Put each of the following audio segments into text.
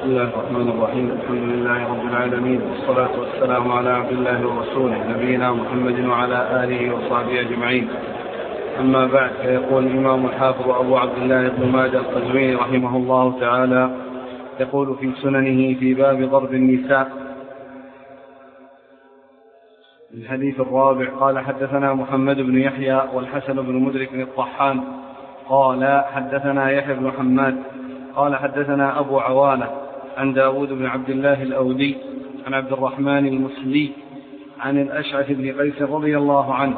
الله الرحمن الرحيم. الحمد لله رب العالمين، والصلاة والسلام على عبد الله ورسوله نبينا محمد وعلى آله وصحبه أجمعين. أما بعد، فيقول الإمام الحافظ أبو عبد الله بن ماجه القزويني رحمه الله تعالى يقول في سننه في باب ضرب النساء الحديث الرابع: قال حدثنا محمد بن يحيى والحسن بن مدرك الطحان قال حدثنا يحيى بن حماد قال حدثنا أبو عوانة عن داود بن عبد الله الأودي عن عبد الرحمن المسلي عن الأشعث بن قيس رضي الله عنه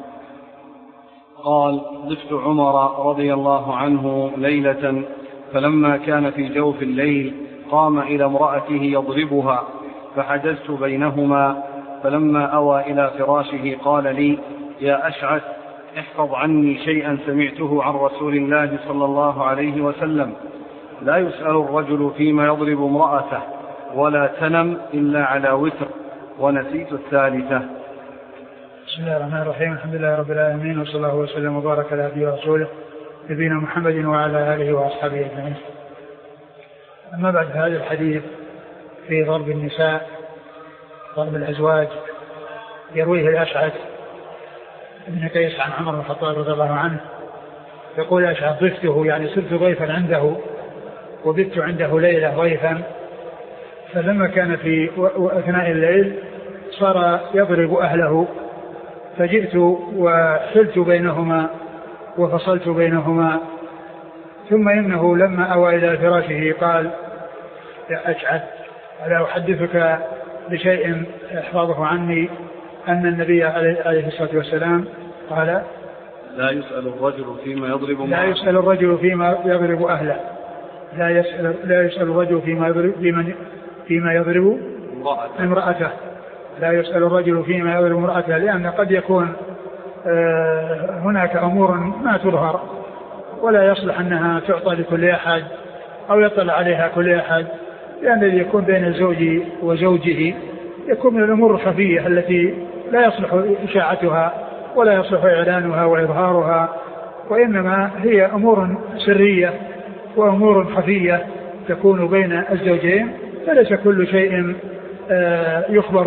قال: ضفت عمر رضي الله عنه ليلة، فلما كان في جوف الليل قام إلى امرأته يضربها، فحجزت بينهما، فلما أوى إلى فراشه قال لي: يا أشعث، احفظ عني شيئا سمعته عن رسول الله صلى الله عليه وسلم: لا يسأل الرجل فيما يضرب امرأته، ولا تنم إلا على وتر. ونسيت الثالثة. بسم الله الرحمن الرحيم. الحمد لله رب العالمين، وصلى الله وسلم وبارك على عبده ورسوله نبينا محمد وعلى آله وأصحابه أجمعين. أما بعد، هذا الحديث في ضرب النساء، ضرب الأزواج، يرويه الأشعث بن قيس عن عمر بن الخطاب رضي الله عنه. يقول أشعث: ضفته، يعني صرت ضيفا عنده، وبت عنده ليلة ضيفا، فلما كان في أثناء الليل صار يضرب أهله، فجئت وحلت بينهما وفصلت بينهما. ثم إنه لما أوى إلى فراشه قال: يا أشعث، ألا أحدثك بشيء احفظه عني أن النبي عليه الصلاة والسلام قال: لا يسأل الرجل فيما يضرب لا يسأل الرجل فيما يضرب أهله، لا يسأل الرجل فيما يضرب امرأته، لا يسأل الرجل فيما يضرب امرأته، لأن قد يكون هناك أمور ما تظهر ولا يصلح أنها تعطى لكل أحد أو يطلع عليها كل أحد، لأن الذي يكون بين الزوج وزوجه يكون من الأمور الخفية التي لا يصلح إشاعتها ولا يصلح إعلانها وإظهارها، وإنما هي أمور سرية وأمور خفية تكون بين الزوجين، فليس كل شيء يخبر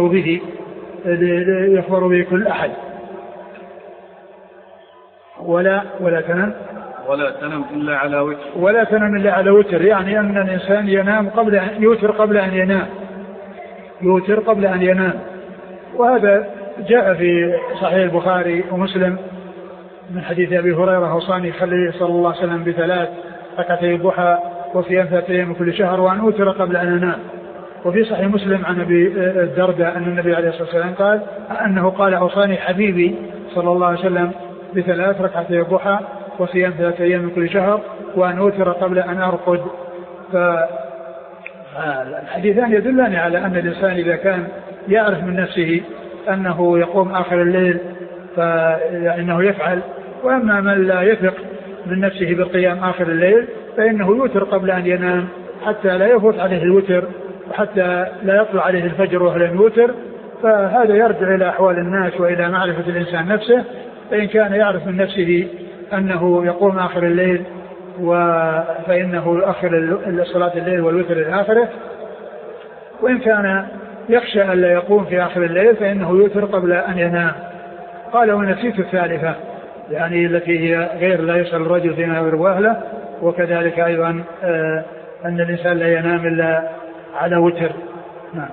به كل أحد. ولا تنم إلا على وتر، ولا تنم إلا على وتر، يعني أن الإنسان ينام يوتر قبل أن ينام. وهذا جاء في صحيح البخاري ومسلم من حديث أبي هريرة: أوصاني خليل صلى الله عليه وسلم ب3 ركعتي الضحى وصيام 3 أيام من كل شهر وأن أوتر قبل أن أنام. وفي صحيح مسلم عن أبي الدرداء أن النبي عليه الصلاة والسلام قال أنه قال: أوصاني حبيبي صلى الله عليه وسلم ب3 ركعتي الضحى وصيام 3 أيام من كل شهر وأن أوتر قبل أن أرقد. فالحديثان يدلان على أن الإنسان إذا كان يعرف من نفسه أنه يقوم آخر الليل فإنه يفعل، وأما من لا يثق من نفسه بالقيام آخر الليل فإنه يوتر قبل أن ينام حتى لا يفوت عليه الوتر وحتى لا يطلع عليه الفجر وهو لم يوتر. فهذا يرجع إلى أحوال الناس وإلى معرفة الإنسان نفسه، فإن كان يعرف من نفسه أنه يقوم آخر الليل فإنه يؤخر صلاة الليل والوتر لآخره، وإن كان يخشى أن لا يقوم في آخر الليل فإنه يوتر قبل أن ينام. قال: ونسيت الثالثة، يعني التي هي غير لا يسأل الرجل فيما يضرب أهله، وكذلك أيضا أن الإنسان لا ينام إلا على وتر. نعم.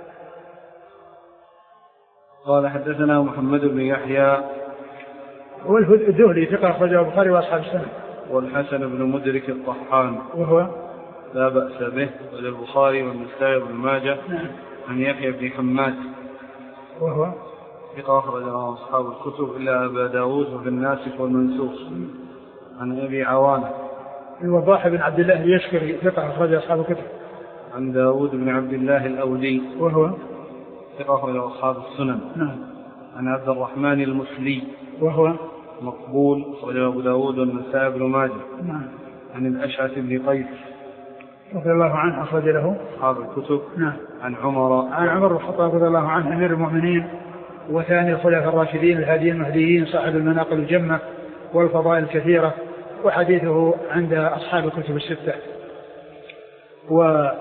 قال: حدثنا محمد بن يحيى والذهلي ثقة أخرجه البخاري وأصحاب السنة، والحسن بن مدرك الطحان وهو لا بأس به، والبخاري والنسائي بن ماجه. نعم. عن يحيى بن حماد وهو ثقة أخرجه أصحاب الكتب إلا أبا داود وفي الناسخ والمنسوخ. عن أبي عوانة الوضاح بن عبد الله اليشكري ثقة أخرجه أصحاب الكتب. عن داود بن عبد الله الأودي وهو ثقة أخرجه أصحاب السنن. نعم. عن عبد الرحمن المسلي وهو مقبول، أخرجه أبو داود والنسائي بن ماجه. نعم. عن الأشعث بن قيس رضي الله عنه أخرج له أصحاب الكتب. نعم. عن عمر بن الخطاب رضي الله عنه أمير المؤمنين وثاني الخلفاء الراشدين الهاديين المهديين صاحب المناقب الجمة والفضائل الكثيرة، وحديثه عند أصحاب الكتب الستة.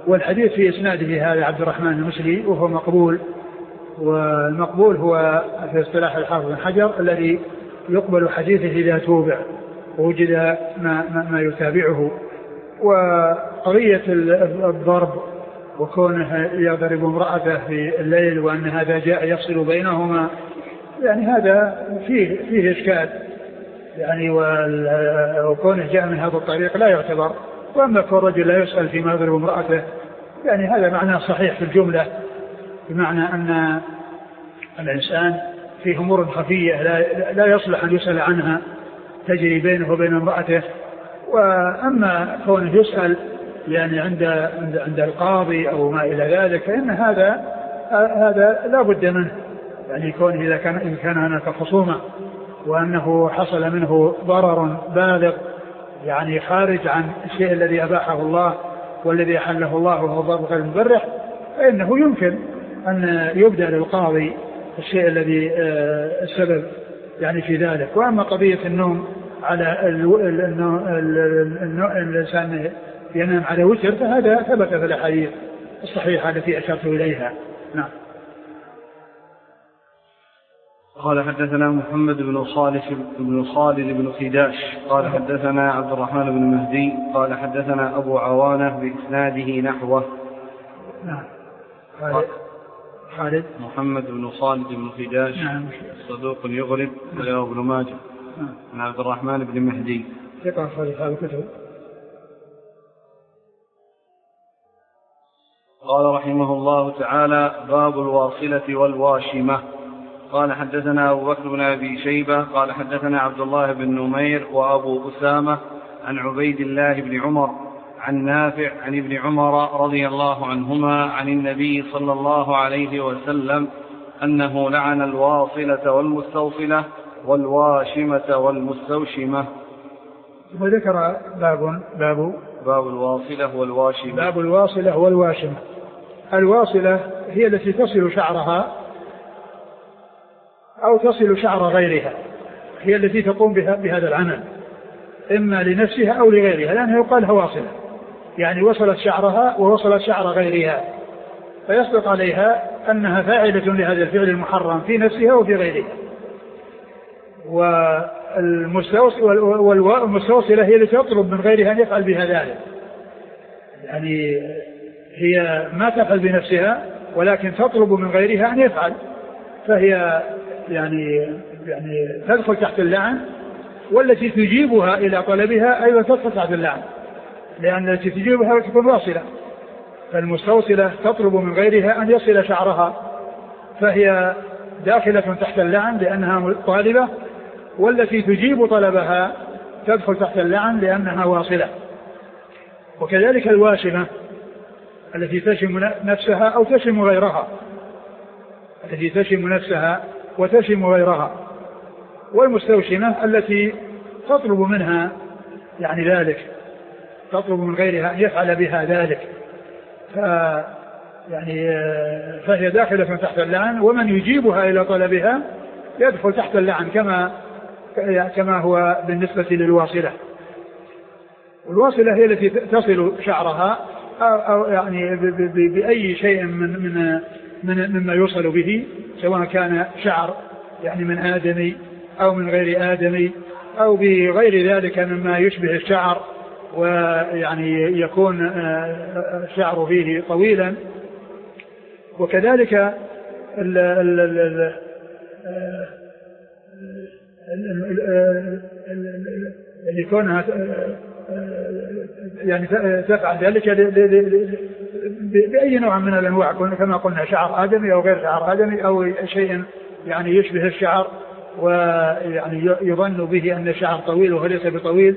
والحديث في إسناده هذا عبد الرحمن المسلي وهو مقبول، والمقبول هو في اصطلاح الحافظ بن حجر الذي يقبل حديثه إذا توبع ووجد ما يتابعه. وقضية الضرب وكونه يضرب امرأته في الليل وأن هذا جاء يفصل بينهما يعني هذا فيه إشكال يعني، وكونه جاء من هذا الطريق لا يعتبر. وأما كون رجل لا يسأل فيما يضرب امرأته يعني هذا معنى صحيح في الجملة، بمعنى أن الإنسان في أمور خفية لا يصلح أن يسأل عنها تجري بينه وبين امرأته. وأما كونه يسأل يعني عند القاضي أو ما إلى ذلك فإن هذا لا بد منه، يعني يكون إذا كان هناك خصومة وأنه حصل منه ضرر بالغ يعني خارج عن الشيء الذي أباحه الله والذي أحله الله وهو ضرب غير مبرح، فإنه يمكن أن يبدأ للقاضي الشيء الذي السبب يعني في ذلك. وأما قضية النوم على الإنسان ينام على وتر فهذا ثبت في الأحاديث الصحيحة التي أشرت إليها. نعم. قال حدثنا محمد بن خالد بن خداش قال حدثنا عبد الرحمن بن مهدي قال حدثنا أبو عوانة بإسناده نحوه. نعم. خالد محمد بن خالد بن خداش نعم. صدوق يغرب وله ابن ماجه عن عبد الرحمن بن مهدي ثقة صحيح هذا الكتب. قال رحمه الله تعالى باب الواصلة والواشمة. قال حدثنا أبو بكر بن أبي شيبة قال حدثنا عبد الله بن نمير وأبو أسامة عن عبيد الله بن عمر عن نافع عن ابن عمر رضي الله عنهما عن النبي صلى الله عليه وسلم أنه لعن الواصلة والمستوصلة والواشمة والمستوشمة. وذكر باب الواصلة والواشمة. باب الواصلة والواشمة. الواصلة هي التي تصل شعرها أو تصل شعر غيرها، هي التي تقوم بهذا العمل إما لنفسها أو لغيرها، لأنه يقال واصلة يعني وصلت شعرها ووصلت شعر غيرها، فيصدق عليها أنها فاعلة لهذا الفعل المحرم في نفسها وفي غيرها. والمستوصلة هي التي تطلب من غيرها أن يفعل بها ذلك، يعني هي ما تفعل بنفسها ولكن تطلب من غيرها أن يفعل، فهي يعني تدخل تحت اللعن. والتي تجيبها إلى طلبها أيضا تدخل تحت اللعن، لأن التي تجيبها تكون واصلة، فالمستوصلة تطلب من غيرها أن يصل شعرها فهي داخلة تحت اللعن لأنها طالبة، والتي تجيب طلبها تدخل تحت اللعن لأنها واصلة. وكذلك الواشمة التي تشم نفسها أو تشم غيرها، التي تشم نفسها وتشم غيرها. والمستوشمة التي تطلب منها يعني ذلك، تطلب من غيرها أن يفعل بها ذلك، فهي داخلة تحت اللعن، ومن يجيبها إلى طلبها يدخل تحت اللعن كما هو بالنسبة للواصلة. والواصلة هي التي تصل شعرها أو يعني بأي شيء مما يوصل به، سواء كان شعر يعني من آدمي أو من غير آدمي أو بغير ذلك مما يشبه الشعر، ويعني يكون الشعر فيه طويلا. وكذلك اللي كونها يعني تفعل ذلك بأي نوع من الأنواع، كما قلنا شعر آدمي أو غير شعر آدمي أو شيء يعني يشبه الشعر ويعني يظن به أن الشعر طويل وهو ليس بطويل.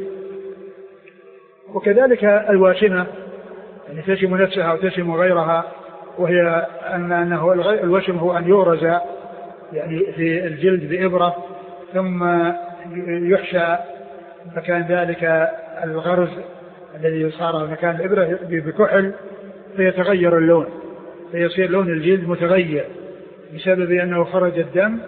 وكذلك الواشمة يعني تشم نفسها وتشم غيرها، وهي أنه الوشم هو أن يغرز يعني في الجلد بإبرة ثم يحشى مكان ذلك الغرز الذي صار مكان الإبرة بكحل فيتغير اللون، فيصير لون الجلد متغير بسبب أنه خرج الدم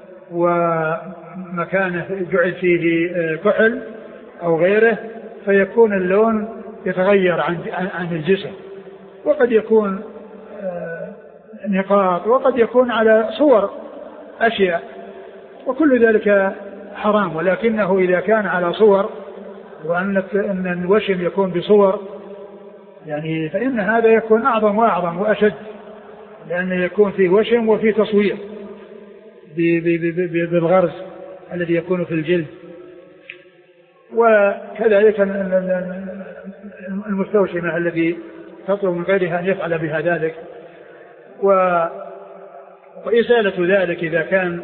ومكانه جعل فيه كحل أو غيره، فيكون اللون يتغير عن الجسم، وقد يكون نقاط، وقد يكون على صور أشياء، وكل ذلك حرام. ولكنه إذا كان على صور، وأن الوشم يكون بصور يعني، فإن هذا يكون أعظم وأعظم وأشد، لأنه يكون فيه وشم وفيه تصوير بالغرز الذي يكون في الجلد. وكذلك المستوشمة الذي تطلب من غيرها أن يفعل بها ذلك. وإزالة ذلك إذا كان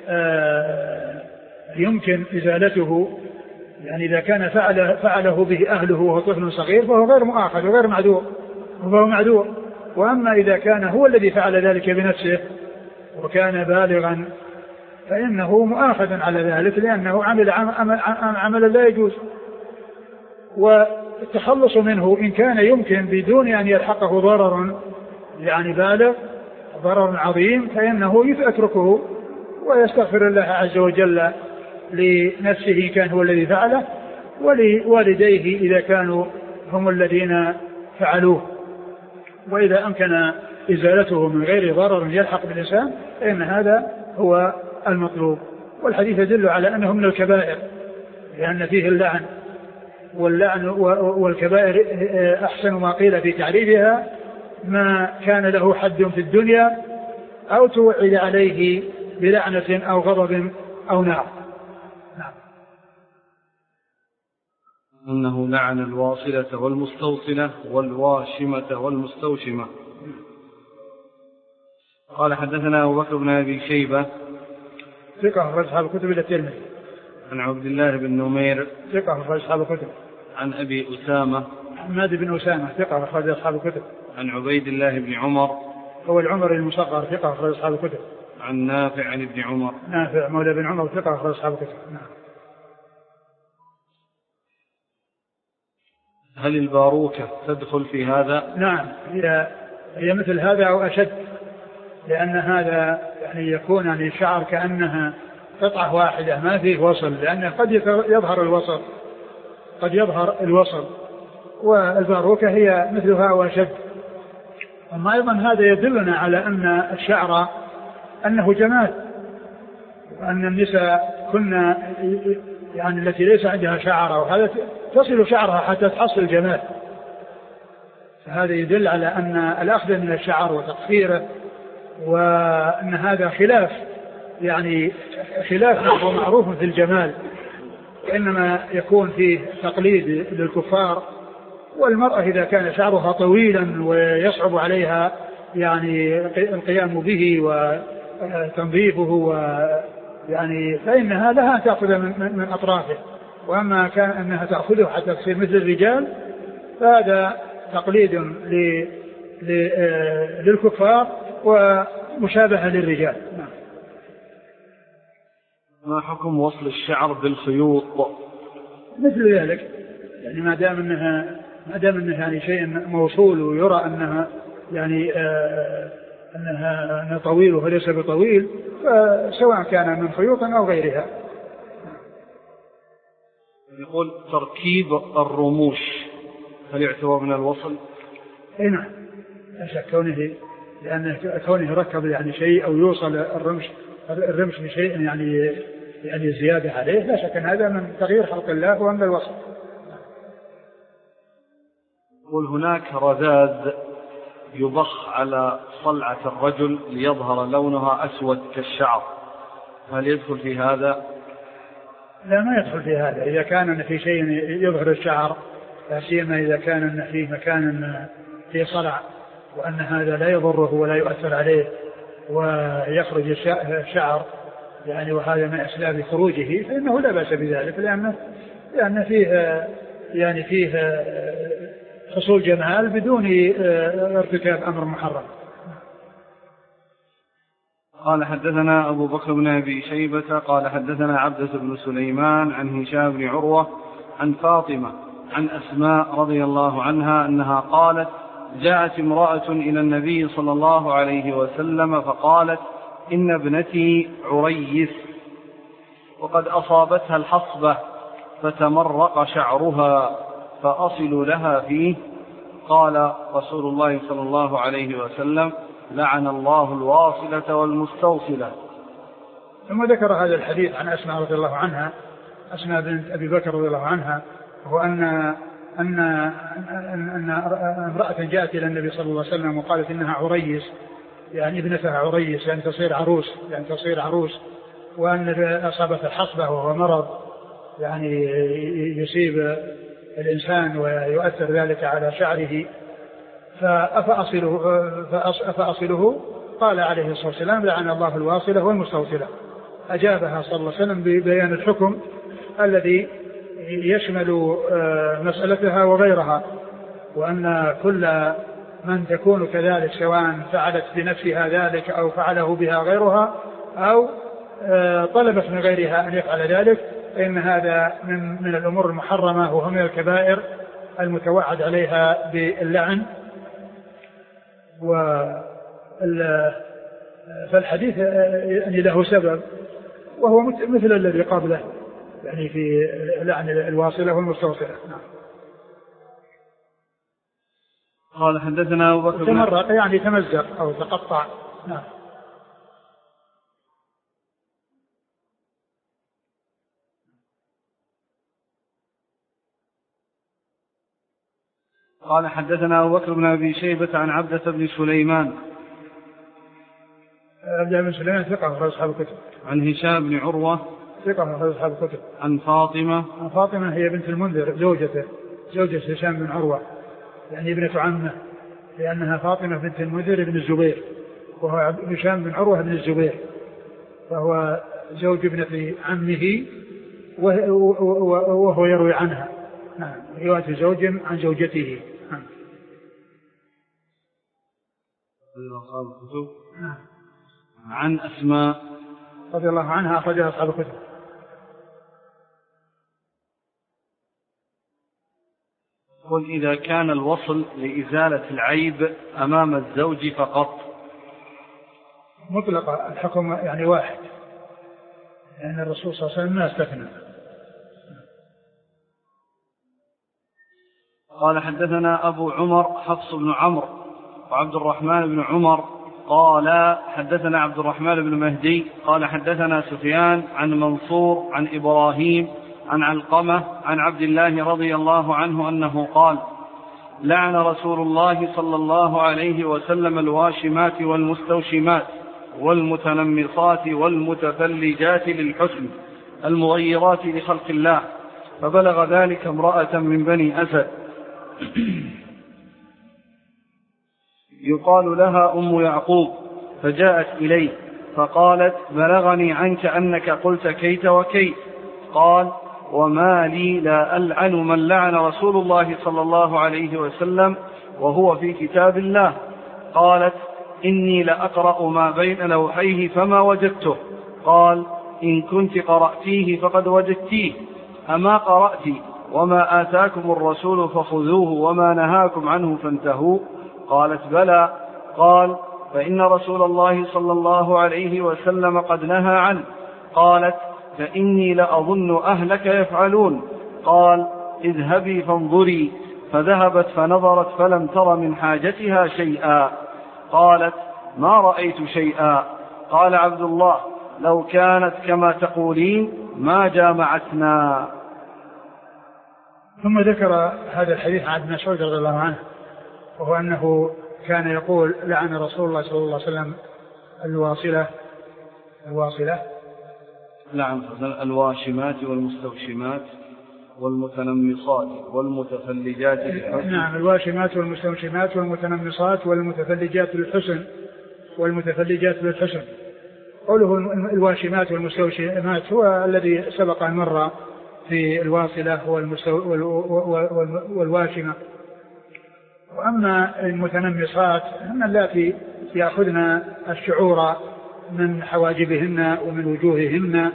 يمكن إزالته، يعني إذا كان فعله به أهله وهو طفل صغير فهو غير مؤاخذ وغير معذور، وهو معذور. وأما إذا كان هو الذي فعل ذلك بنفسه وكان بالغا فإنه مؤاخذ على ذلك، لأنه عمل عملا لا يجوز. والتخلص منه إن كان يمكن بدون أن يلحقه ضرر يعني بالغ، ضرر عظيم، فإنه يتركه ويستغفر الله عز وجل لنفسه كان هو الذي فعله، ولوالديه إذا كانوا هم الذين فعلوه. وإذا أمكن إزالته من غير ضرر يلحق بالإنسان فإن هذا هو المطلوب. والحديث يدل على أنه من الكبائر، لأن فيه اللعن، والكبائر أحسن ما قيل في تعريفها ما كان له حد في الدنيا أو توعد عليه بلعنة أو غضب أو نار. أنه لعن الواصلة والمستوصلة والواشمة والمستوشمة. قال حدثنا أبو بكر بن أبي شيبة ثقة أخرج أصحاب الكتب إلى الترمذي. عن عبد الله بن نمير ثقة أخرج أصحاب الكتب. عن أبي أسامة حماد بن أسامة ثقة أخرج أصحاب الكتب. عن عبيد الله بن عمر هو العمري المصغر ثقة أخرج أصحاب الكتب. عن نافع عن ابن عمر نافع مولى بن عمر ثقة أخرج أصحاب الكتب. نعم. هل الباروكة تدخل في هذا؟ نعم، هي مثل هذا أو أشد، لأن هذا يعني يكون يعني الشعر كأنها قطعة واحدة ما فيه وصل، لأنه قد يظهر الوصل، والباروكة هي مثلها وأشد. أما أيضا هذا يدلنا على أن الشعر أنه جمال، وأن النساء كنا يعني التي ليس عندها شعر وهذا تصل شعرها حتى تحصل جمال. فهذا يدل على أن الأخذ من الشعر وتقصيره وأن هذا خلاف معروف في الجمال، إنما يكون فيه تقليد للكفار. والمرأة إذا كان شعرها طويلا ويصعب عليها يعني القيام به وتنظيفه يعني فإنها لها تأخذ من أطرافه. وأما كان أنها تأخذه حتى تصير مثل الرجال فهذا تقليد للكفار ومشابهة للرجال. ما حكم وصل الشعر بالخيوط؟ مثل ذلك، يعني ما دام انها يعني شيء موصول ويرى انها يعني انها طويل وليس بطويل، فسواء كان من خيوط او غيرها. يقول تركيب الرموش هل يعتبر من الوصل؟ اي نعم، لا شك كونه ركب يعني شيء او يوصل الرمش بشيء يعني زيادة عليه، لا شك ان هذا من تغيير خلق الله ومن الوصل. يقول هناك رذاذ يضخ على صلعة الرجل ليظهر لونها أسود كالشعر، هل يدخل في هذا؟ لا، ما يدخل في هذا. إذا كان في شيء يظهر الشعر، لا سيما إذا كان في مكان في صلع وأن هذا لا يضره ولا يؤثر عليه ويخرج الشعر يعني وهذا من أسباب خروجه، فإنه لا بأس بذلك، لأن فيه حصول جمال بدون ارتكاب أمر محرم. قال حدثنا أبو بكر بن أبي شيبة قال حدثنا عبدة بن سليمان عن هشام بن عروة عن فاطمة عن أسماء رضي الله عنها أنها قالت جاءت امرأة إلى النبي صلى الله عليه وسلم فقالت إن ابنتي عريس وقد أصابتها الحصبة فتمرق شعرها فأصل لها فيه؟ قال رسول الله صلى الله عليه وسلم: لعن الله الواصلة والمستوصلة. ثم ذكر هذا الحديث عن أسماء رضي الله عنها، أسماء بنت أبي بكر رضي الله عنها، وهو أن امرأة جاءت إلى النبي صلى الله عليه وسلم وقالت إنها عريس، يعني ابنتها عريس، يعني تصير عروس، وأن أصابت الحصبة وهو مرض يعني يصيب الإنسان ويؤثر ذلك على شعره، فأصله قال عليه الصلاة والسلام: لعن الله الواصلة والمستوصلة. أجابها صلى الله عليه وسلم ببيان الحكم الذي يشمل مسألتها وغيرها، وأن كل من تكون كذلك سواء فعلت بنفسها ذلك أو فعله بها غيرها أو طلبت من غيرها أن يفعل ذلك، فإن هذا من الأمور المحرمة وهو من الكبائر المتوعد عليها باللعن. فالحديث يعني له سبب، وهو مثل الذي قبله، يعني في لعن الواصلة والمستوصلة. قال حدثنا أبو بكر تمرق يعني تمزق أو تقطع. نعم. قال حدثنا أبو بكر بن أبي شيبة عن عبدة بن سليمان. عبدة بن سليمان ثقة أخرج أصحاب الكتب. عن هشام بن عروة ثقة أخرج أصحاب الكتب. عن فاطمة هي بنت المنذر زوجة هشام بن عروة، يعني ابنة عمه، لأنها فاطمة بنت المنذر بن الزبير، وهو هشام بن عروة بن الزبير، فهو زوج ابنة عمه وهو يروي عنها. نعم، رواية زوج عن زوجته. نعم. عن أسماء رضي الله عنها أخرجها أصحاب الكتب. قل إذا كان الوصل لإزالة العيب أمام الزوج فقط. مطلق الحكم يعني واحد، لأن يعني الرسول صلى الله عليه وسلم ما استثنى. قال حدثنا أبو عمر حفص بن عمرو وعبد الرحمن بن عمر قال حدثنا عبد الرحمن بن مهدي قال حدثنا سفيان عن منصور عن إبراهيم عن علقمة عن عبد الله رضي الله عنه أنه قال: لعن رسول الله صلى الله عليه وسلم الواشمات والمستوشمات والمتنمصات والمتفلجات للحسن المغيرات لخلق الله، فبلغ ذلك امرأة من بني أسد يقال لها أم يعقوب، فجاءت إليه فقالت: بلغني عنك أنك قلت كيت وكيت. قال: وما لي لا ألعن من لعن رسول الله صلى الله عليه وسلم وهو في كتاب الله. قالت: إني لأقرأ ما بين لوحيه فما وجدته. قال: إن كنت قرأتيه فقد وجدتيه، أما قرأت وما آتاكم الرسول فخذوه وما نهاكم عنه فانتهوا؟ قالت: بلى. قال: فإن رسول الله صلى الله عليه وسلم قد نهى عنه. قالت: فإني لأظن أهلك يفعلون. قال: اذهبي فانظري. فذهبت فنظرت فلم تر من حاجتها شيئا. قالت: ما رأيت شيئا. قال عبد الله: لو كانت كما تقولين ما جامعتنا. ثم ذكر هذا الحديث عن ابن مسعود رضي الله عنه، وهو أنه كان يقول: لعن رسول الله صلى الله عليه وسلم الواصلة نعم، الواشمات والمستوشمات والمتنمصات والمتفلجات للحسن. نعم، الواشمات والمستوشمات والمتنمصات والمتفلجات للحسن. قوله الواشمات والمستوشمات هو الذي سبق أن مر في الواصلة والواشمة. وأما المتنمصات هم اللاتي يأخذن الشعور من حواجبهن ومن وجوههن،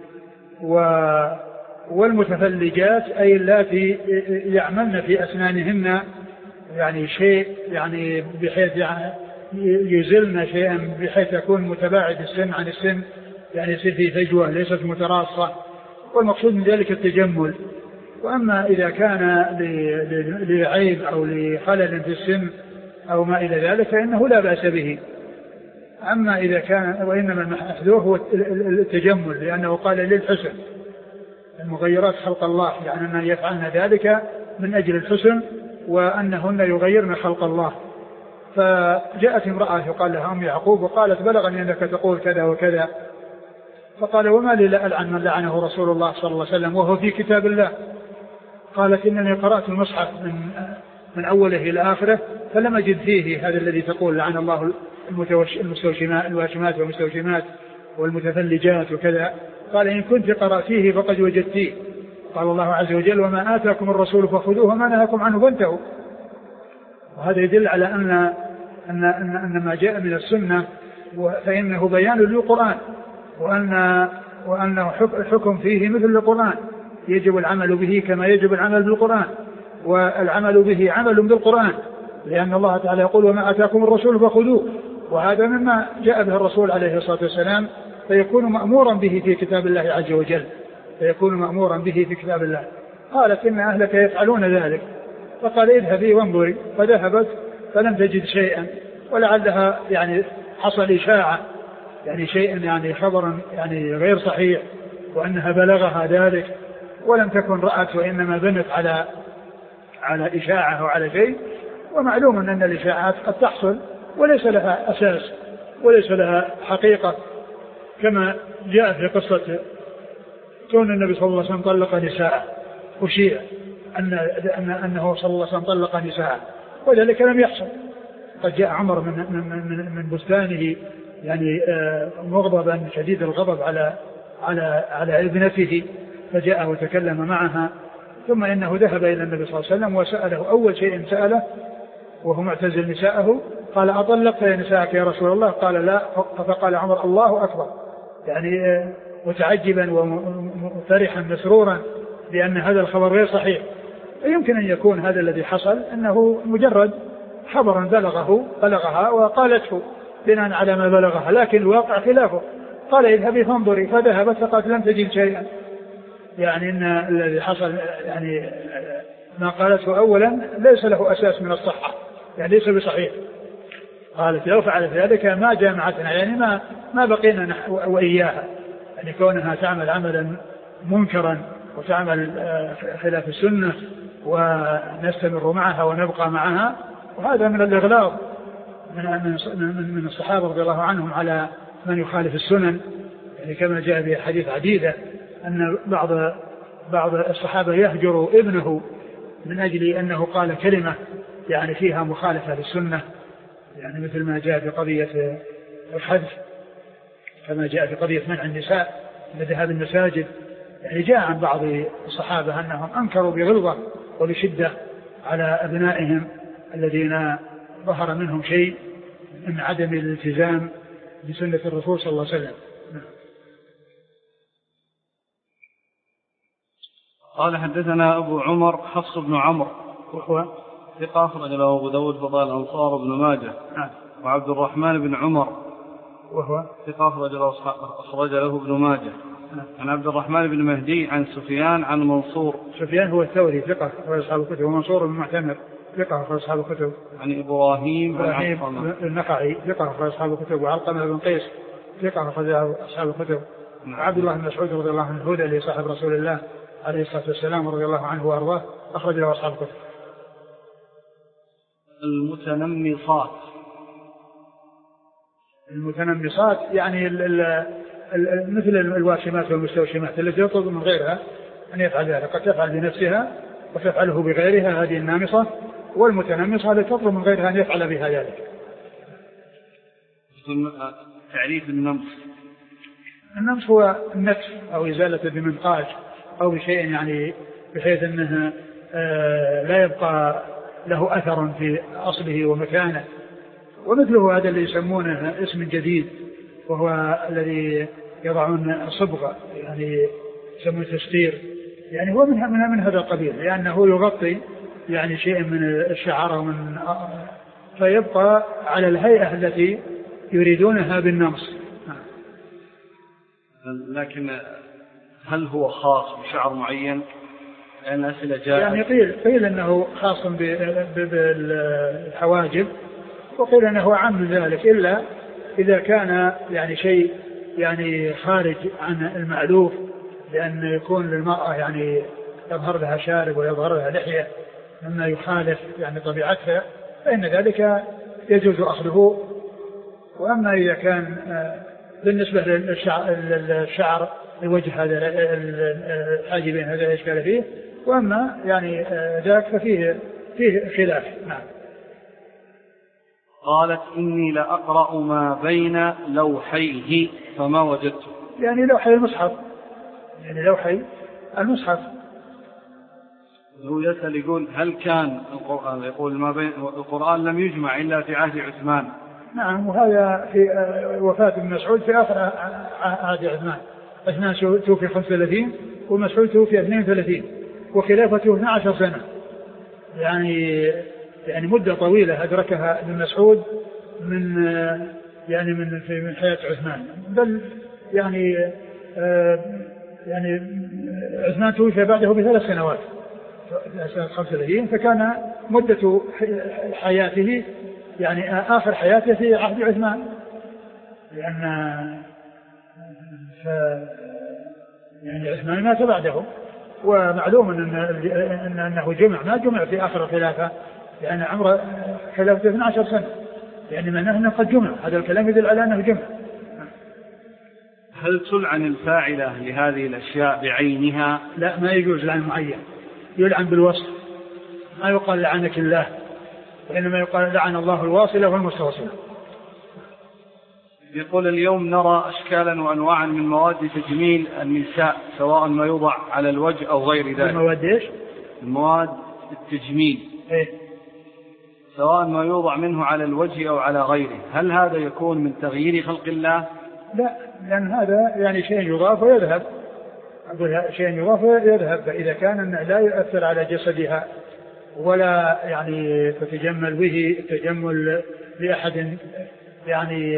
والمتفلجات أي اللاتي يعملن في أسنانهن يعني شيء، يعني بحيث يزلن شيئا بحيث يكون متباعد السن عن السن، يعني يصير في فجوة ليست متراصة، والمقصود من ذلك التجمل، وأما إذا كان لعيب أو لخلل في السن أو ما إلى ذلك فإنه لا بأس به. أما إذا كان وإنما المحذور هو التجمل، لأنه قال للحسن، المغيرات خلق الله، يعني أن يفعلن ذلك من أجل الحسن وأنهن يغيرن خلق الله. فجاءت امرأة يقال لها أم يعقوب وقالت بلغني أنك تقول كذا وكذا، فقال وما لي لا ألعن من لعنه رسول الله صلى الله عليه وسلم وهو في كتاب الله. قالت إنني قرأت المصحف من أوله إلى آخره فلم أجد فيه هذا الذي تقول لعن الله الواشمات والمستوشمات والمتفلجات وكذا. قال إن كنت قرأتيه فقد وجدتيه. قال الله عز وجل وما آتاكم الرسول فخذوه وما نهاكم عنه فانتهوا. وهذا يدل على أن ما جاء من السنة فإنه بيان للقرآن، وأنه الحكم فيه مثل القرآن، يجب العمل به كما يجب العمل بالقرآن، والعمل به عمل بالقرآن، لأن الله تعالى يقول وما آتاكم الرسول فخذوه، وهذا مما جاء به الرسول عليه الصلاة والسلام، فيكون مأمورا به في كتاب الله عز وجل، فيكون مأمورا به في كتاب الله. قالت إن أهلك يفعلون ذلك، فقال اذهبي وانظري، فذهبت فلم تجد شيئا، ولعلها يعني حصل إشاعة، يعني شيء يعني خبرا يعني غير صحيح، وأنها بلغها ذلك ولم تكن رأت، وإنما بنت على إشاعة وعلى شيء. ومعلوم أن الإشاعات قد تحصل وليس لها أساس وليس لها حقيقة، كما جاء في قصة كون النبي صلى الله عليه وسلم طلق نساء، وشيع أنه صلى الله عليه وسلم طلق نساء، وذلك لم يحصل. قد جاء عمر من بستانه يعني مغضبا شديد الغضب على ابنته، فجاء وتكلم معها، ثم إنه ذهب إلى النبي صلى الله عليه وسلم وسأله أول شيء سأله وهو معتزل نساءه، قال أطلقت يا نساءك يا رسول الله؟ قال لا. فقال عمر الله أكبر، يعني متعجبا وفرحا مسرورا بأن هذا الخبر غير صحيح. يمكن أن يكون هذا الذي حصل أنه مجرد خبرا بلغها وقالته بناء على ما بلغها، لكن الواقع خلافه. قال اذهبي فانظري، فذهبت فقالت لم تجد شيئا، يعني إن الذي حصل يعني ما قالته أولا ليس له أساس من الصحة، يعني ليس بصحيح. قالت لو فعلت ذلك ما جامعتنا، يعني ما بقينا وإياها، يعني كونها تعمل عملا منكرا وتعمل خلاف السنة ونستمر معها ونبقى معها، وهذا من الإغلاظ من الصحابة رضي الله عنهم على من يخالف السنن، يعني كما جاء في حديث عديدة أن بعض الصحابة يهجر ابنه من أجل أنه قال كلمة يعني فيها مخالفة للسنة، يعني مثل ما جاء في قضية الحذف، كما جاء في قضية منع النساء من ذهاب المساجد. يعني جاء عن بعض الصحابة أنهم أنكروا بغلظة وبشدة على أبنائهم الذين ظهر منهم شيء من عدم الالتزام بسنة الرسول صلى الله عليه وسلم. قال حدثنا أبو عمر حفص بن عمرو وهو ثقة أخرج له أبو داود فضائل الأنصار بن ماجه. وعبد الرحمن بن عمر وهو ثقة أخرج له ابن ماجه. عن عبد الرحمن بن مهدي عن سفيان عن منصور. سفيان هو الثوري ثقة أخرج أصحاب الكتب، ومنصور بن معتمر ثقة أخرج أصحاب الكتب. عن إبراهيم النخعي ثقة أخرج أصحاب الكتب. وعلقمة بن قيس ثقة أخرج أصحاب الكتب. عبد الله بن مسعود رضي الله عنه الهدى لصاحب رسول الله عليه الصلاة والسلام رضي الله عنه وأرضاه أخرج له أصحاب الكتب. المتنمصات يعني مثل الواشمات والمستوشمات التي يطلب من غيرها أن يفعل ذلك، قد تفعل بنفسها وتفعله بغيرها، هذه النامصة. والمتنمصة التي تطلب من غيرها أن يفعل بها ذلك. تعريف النمص هو النتف أو إزالة بمنقاش أو بشيء يعني بحيث أنه لا يبقى له أثر في أصله ومكانه. ومثله هذا اللي يسمونه اسم جديد، وهو الذي يضعون صبغة يعني يسمونه تستير، يعني هو من هذا القبيل، لأنه يغطي يعني شيء من الشعر ومن فيبقى على الهيئة التي يريدونها بالنمص. لكن هل هو خاص بشعر معين؟ يعني الأسئلة جاءت يعني قيل أنه خاص بالحواجب، وقيل أنه عام من ذلك، إلا إذا كان يعني شيء يعني خارج عن المألوف، لأن يكون للمرأة يعني يظهر لها شارب ويظهر لها لحية مما يخالف يعني طبيعتها، فإن ذلك يجوز أخذه. وأما إذا كان بالنسبة للشعر الوجه هذا الحاجبين هذا إشكال فيه، وأما يعني ذاك ففيه خلاف. نعم. قالت إني لأقرأ ما بين لوحيه فما وجدته. يعني لوحي المصحف، يعني لوحي المصحف. هو يسأل يقول هل كان القرآن يقول ما بين القرآن لم يجمع إلا في عهد عثمان. نعم، وهذا في وفاة ابن مسعود في آخر عهد عثمان. عثمان توفي 35 ومسعود توفي 32 وخلافته 12 سنة، يعني مدة طويلة أدركها ابن مسعود من حياة عثمان. بل يعني عثمان توفي بعده ب3 سنوات، سنة 35، فكان مدة حياته يعني آخر حياته في عهد عثمان، لأن يعني عثمان مات بعده. ومعلوم أنه ما جمع في آخر الخلافة، لأن عمر خلافته 12 سنة، يعني معناه أنه قد جمع. هذا الكلام يدل على أنه جمع. هل تلعن الفاعلة لهذه الأشياء بعينها؟ لا، ما يجوز لعن معين، يلعن بالوصف. ما يقال لعنك الله، وإنما يقال لعن الله الواصلة والمستوصلة. يقول اليوم نرى أشكالا وأنواعا من مواد تجميل النساء، سواء ما يوضع على الوجه أو غير ذلك. المواد إيش؟ المواد التجميل. إيه؟ سواء ما يوضع منه على الوجه أو على غيره، هل هذا يكون من تغيير خلق الله؟ لا، لأن هذا يعني شيء يضاف ويذهب. أقول شيء يضاف ويذهب، فإذا كان لا يؤثر على جسدها ولا يعني تتجمل به تجمل لأحد يعني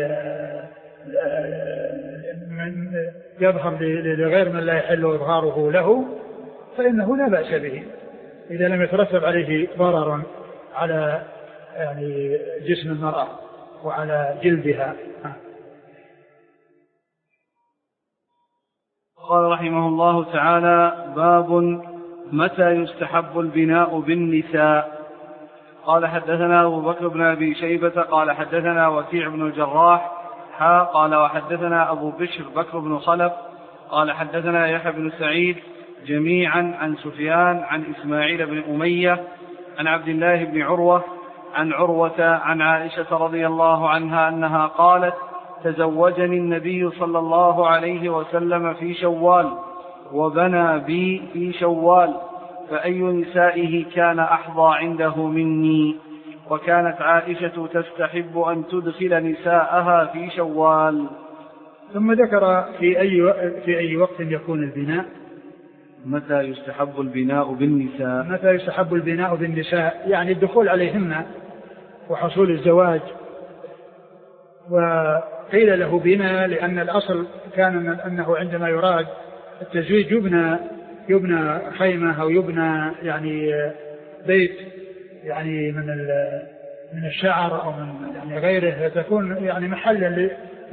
يظهر لغير من لا يحل إظهاره له، فإنه لا بأس به إذا لم يترتب عليه ضرر على يعني جسم المرأة وعلى جلدها. قال رحمه الله تعالى: باب متى يستحب البناء بالنساء. قال حدثنا أبو بكر بن أبي شيبة قال حدثنا وكيع بن الجراح قال وحدثنا أبو بشر بكر بن خلف قال حدثنا يحيى بن سعيد جميعا عن سفيان عن إسماعيل بن أمية عن عبد الله بن عروة عن عروة عن عائشة رضي الله عنها أنها قالت: تزوجني النبي صلى الله عليه وسلم في شوال وبنى بي في شوال، فأي نسائه كان أحظى عنده مني. وكانت عائشة تستحب أن تدخل نساءها في شوال. ثم ذكر في أي وقت يكون البناء. متى يستحب البناء بالنساء. متى يستحب البناء بالنساء يعني الدخول عليهن وحصول الزواج. وقيل له بناء لأن الأصل كان أنه عندما يراد التزويج يبنى خيمة أو يبنى يعني بيت يعني من الشعر أو من يعني غيره، تكون يعني محلا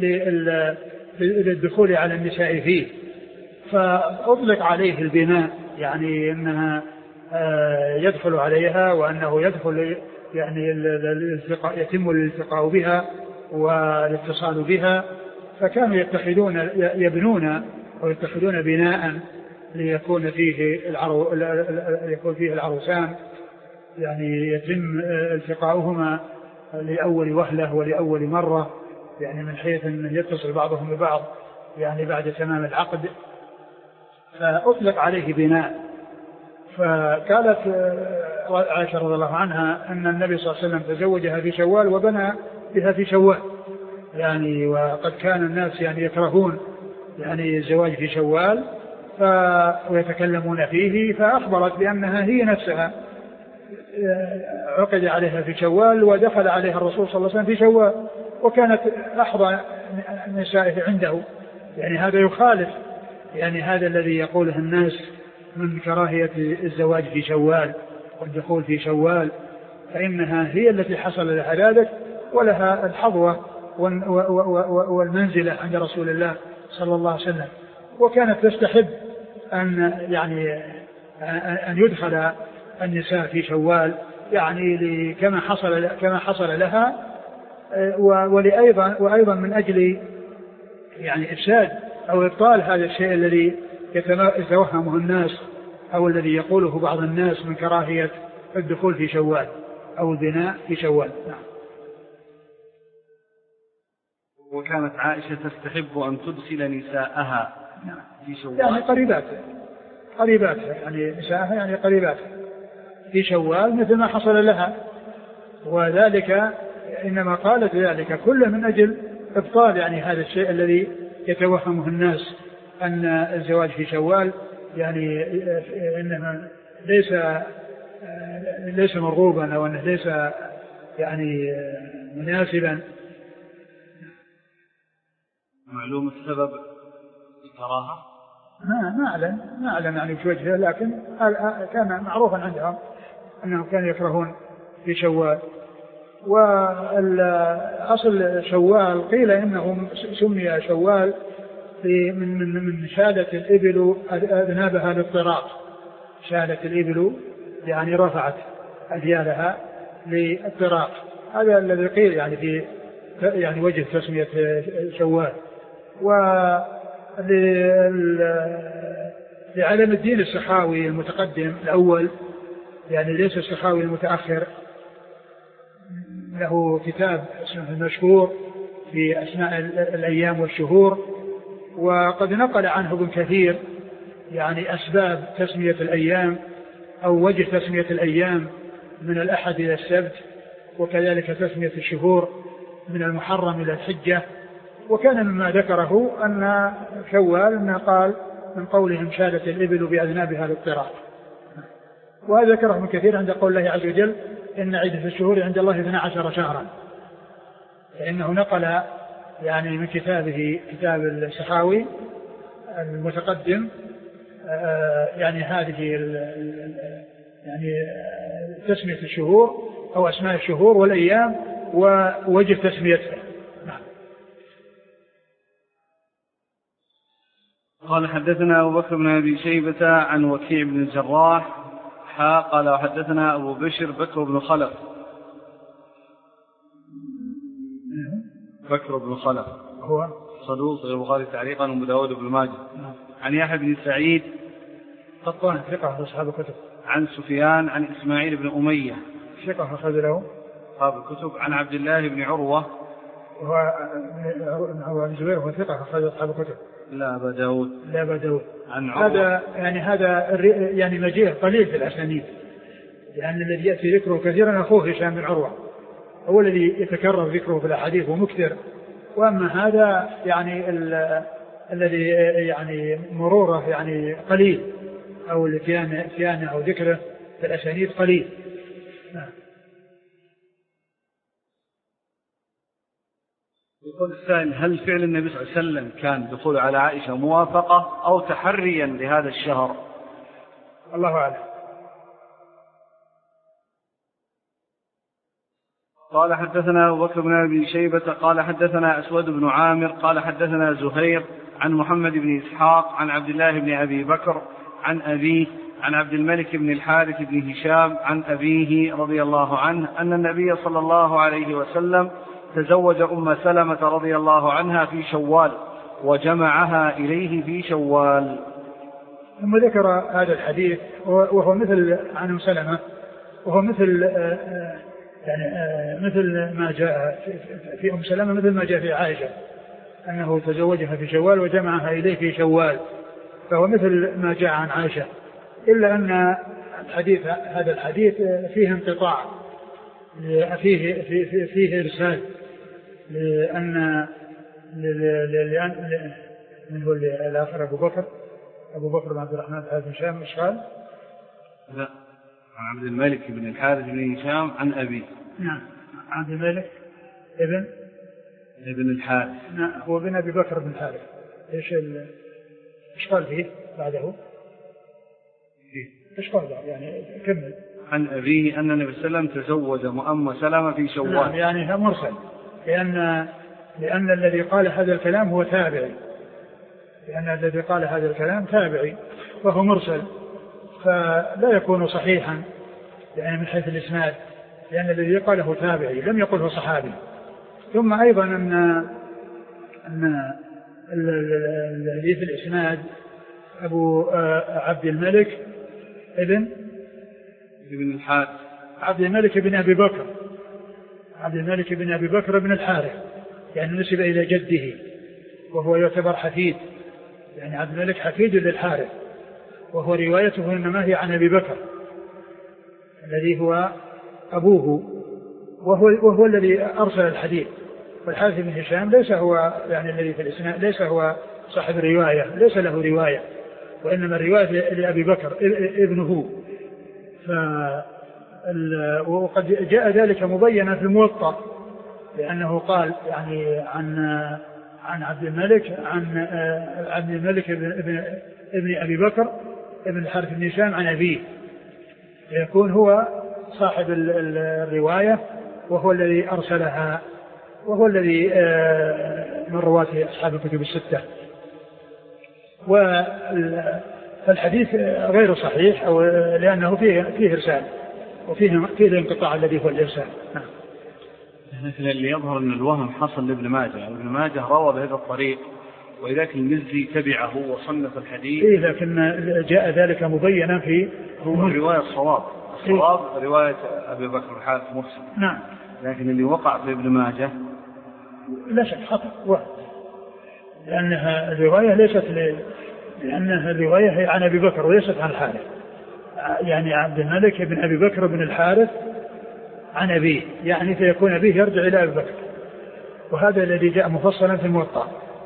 للدخول على النساء فيه، فأطلق عليه البناء، يعني أنها يدخل عليها وأنه يدخل يعني يتم الالتقاء بها والاتصال بها. فكانوا يبنون ويتخذون بناء ليكون فيه العروسان يعني يتم التقاؤهما لأول وهلة ولأول مرة، يعني من حيث أن يتصل بعضهم ببعض يعني بعد تمام العقد، فأطلق عليه بناء. فقالت عائشة رضي الله عنها أن النبي صلى الله عليه وسلم تزوجها في شوال وبنى بها في شوال، يعني وقد كان الناس يعني يكرهون يعني الزواج في شوال ويتكلمون فيه، فأخبرت بأنها هي نفسها عقد عليها في شوال ودخل عليها الرسول صلى الله عليه وسلم في شوال، وكانت أحظى نسائه عنده. يعني هذا يخالف يعني هذا الذي يقوله الناس من كراهية الزواج في شوال والدخول في شوال، فإنها هي التي حصل لها ذلك ولها الحظوة والمنزلة عند رسول الله صلى الله عليه وسلم، وكانت تستحب أن يدخل النساء في شوال يعني كما حصل لها، وأيضا من أجل يعني إفساد أو إبطال هذا الشيء الذي يتوهمه الناس أو الذي يقوله بعض الناس من كراهية الدخول في شوال أو البناء في شوال. نعم. وكانت عائشة تستحب أن تدخل نساءها في شوال يعني قريباتها يعني نساءها يعني قريباتها في شوال مثل ما حصل لها، وذلك إنما قالت ذلك كله من أجل إبطال يعني هذا الشيء الذي يتوهمه الناس أن الزواج في شوال يعني إنما ليس مرغوبا أو أنه ليس يعني مناسبا. معلوم السبب الكراهة؟ ما أعلم يعني في وجهه، لكن كان معروفا عندهم أنهم كانوا يكرهون في شوال. وأصل شوال قيل إنه سمي شوال من شالة الإبل أذنابها للطراق، شالة الإبل يعني رفعت أذيالها للطراق، هذا الذي قيل يعني في يعني وجه تسمية شوال. لعلم الدين السخاوي المتقدم الأول يعني ليس السخاوي المتأخر، له كتاب اسمه المشهور في أسماء الأيام والشهور، وقد نقل عنه ابن كثير يعني أسباب تسمية الأيام أو وجه تسمية الأيام من الأحد إلى السبت، وكذلك تسمية الشهور من المحرم إلى الحجة. وكان مما ذكره أن شوال أنه قال من قولهم شالت الإبل بأذنابها للطراق، وهذا ذكره ابن كثير عند قول الله عز وجل إن عدة الشهور عند الله 12 شهرا، فإنه نقل يعني من كتابه كتاب السخاوي المتقدم يعني هذه يعني تسمية الشهور أو أسماء الشهور والأيام ووجه تسميتها. قال حدثنا أبو بكر بن أبي شيبة عن وكيع بن الجراح قال وحدثنا أبو بشر بكر بن خلف هو صدوق البخاري تعليقا وأبو داود بن ماجه عن يحيى بن سعيد قطان ثقة أصحاب الكتب عن سفيان عن إسماعيل بن أمية ثقة أخرج له أصحاب الكتب عن عبد الله بن عروة وهو الزبير هو ثقة أخرج أصحاب الكتب لا أبا داود عن هذا يعني مجيء قليل في الأسانيد، لأن الذي يأتي ذكره كثيرا أخوه هشام بن عروة هو الذي يتكرر ذكره في الأحاديث ومكثر، وأما هذا يعني الذي يعني مروره يعني قليل أو الاتيان أو ذكره في الأسانيد قليل. يقول السائل هل فعل النبي صلى الله عليه وسلم كان دخول على عائشة موافقة أو تحريا لهذا الشهر؟ الله أعلم. قال حدثنا أبو بكر بن أبي شيبة قال حدثنا أسود بن عامر قال حدثنا زهير عن محمد بن إسحاق عن عبد الله بن أبي بكر عن أبيه عن عبد الملك بن الحارث بن هشام عن أبيه رضي الله عنه أن النبي صلى الله عليه وسلم تزوج أم سلمة رضي الله عنها في شوال وجمعها إليه في شوال. ثم ذكر هذا الحديث وهو مثل عن أم سلمة، وهو مثل يعني مثل ما جاء في أم سلمة مثل ما جاء في عائشة أنه تزوجها في شوال وجمعها إليه في شوال، فهو مثل ما جاء عن عائشة، إلا أن هذا الحديث فيه انقطاع، فيه إرسال، لأن من هو الآخر أبو بكر بن عبد الرحمن بن هشام مش قال؟ لا، عن عبد الملك بن الحارث بن هشام عن أبي. نعم، عبد الملك ابن الحارث. نعم، هو بن أبي بكر بن الحارث. إيش قال فيه بعده؟ إيش قال يعني كمل. عن أبيه أن النبي صلى الله عليه وسلم تزوج أم سلمة في شوال. نعم يعني مرسل، لأن الذي قال هذا الكلام هو تابعي، لأن الذي قال هذا الكلام تابعي وهو مرسل، فلا يكون صحيحا يعني من حيث الإسناد، لأن الذي قاله تابعي لم يقله صحابي. ثم أيضا أن الذي في الإسناد أبو عبد الملك ابن الحارث، عبد الملك بن أبي بكر، عبد الملك بن أبي بكر بن الحارث، يعني نسب إلى جده وهو يعتبر حفيد، يعني عبد الملك حفيد للحارث، وهو روايته إنما هي عن أبي بكر الذي هو أبوه، وهو الذي أرسل الحديث. والحارث بن هشام ليس هو يعني الذي في الإسناد، ليس هو صاحب الرواية، ليس له رواية، وإنما الرواية لأبي بكر ابنه. وقد جاء ذلك مبينا في الموطأ، لأنه قال يعني عن عبد الملك، عن عبد الملك ابن أبي بكر ابن الحارث بن هشام عن أبيه، يكون هو صاحب الرواية وهو الذي أرسلها، وهو الذي من رواة أصحاب الكتب الستة. والحديث غير صحيح أو لأنه فيه إرسال، وفيه الانقطاع الذي هو الإرسال. نعم. مثل اللي يظهر أن الوهم حصل لابن ماجه، ابن ماجه روى بهذا الطريق، وإذاك المزي تبعه وصنف الحديث. إيه، لكن جاء ذلك مبينا في رواية الصواب رواية أبي بكر الحارث مرسل. نعم. لكن اللي وقع في ابن ماجه لا شك خطأ، لأنها الرواية ليست لأنها الرواية هي عن أبي بكر وليست عن الحارث، يعني عبد الملك بن أبي بكر بن الحارث عن أبيه، يعني فيكون أبيه يرجع إلى أبي بكر، وهذا الذي جاء مفصلا في الموطأ.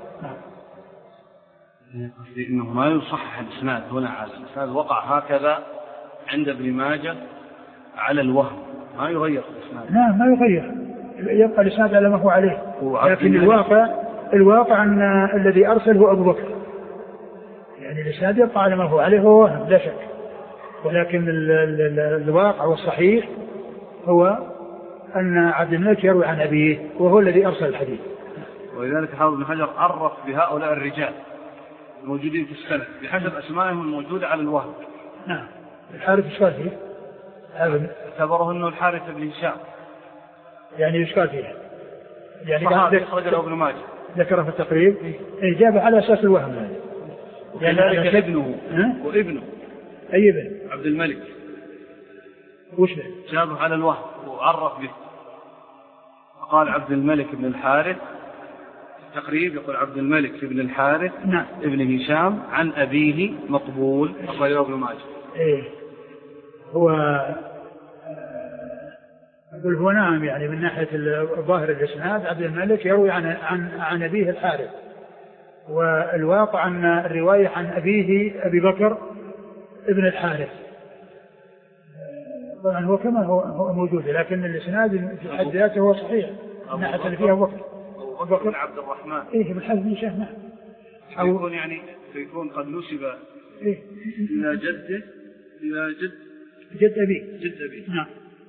إنه ما يصحح الإسناد هنا على الإسناد، وقع هكذا عند ابن ماجه على الوهم، ما يغير الإسناد. نعم ما يغير، يبقى الإسناد على ما هو عليه، لكن الواقع أن الذي أرسل هو أبو بكر، يعني الإسناد يبقى على ما هو عليه، هو وهم لا شك، ولكن الواقع والصحيح هو أن عبد الملك يروي عن أبيه وهو الذي أرسل الحديث. ولذلك حافظ ابن حجر عرف بهؤلاء الرجال الموجودين في السنة بحسب أسمائهم الموجودة على الوهم. نعم. الحارث إشكال فيه، اعتبره أنه الحارث بن هشام، يعني إشكال فيه، يعني صحابي أخرج له ابن ماجه، ذكره في التقريب، إجابة على أساس الوهم هذا. وكذلك ابنه وابنه أي ابن عبد الملك وش به جابه على الوهم وعرف به، فقال عبد الملك بن الحارث، تقريب يقول عبد الملك بن الحارث نعم ابن هشام عن أبيه مقبول أخرجه ابن ماجه. إيه هو أقول هو نعم، يعني من ناحية ظاهر الإسناد عبد الملك يروي عن أبيه الحارث، والواقع أن الرواية عن أبيه أبي بكر ابن الحارث، طبعا هو كما هو موجود، لكن الإسناد في حد ذاته هو صحيح من ناحية اللي فيها أبو بكر بن عبد الرحمن. إيه بالحال بن هشام. نعم. يكون يعني يكون قد نسب إيه إلى جده إلى جد أبيه. نعم.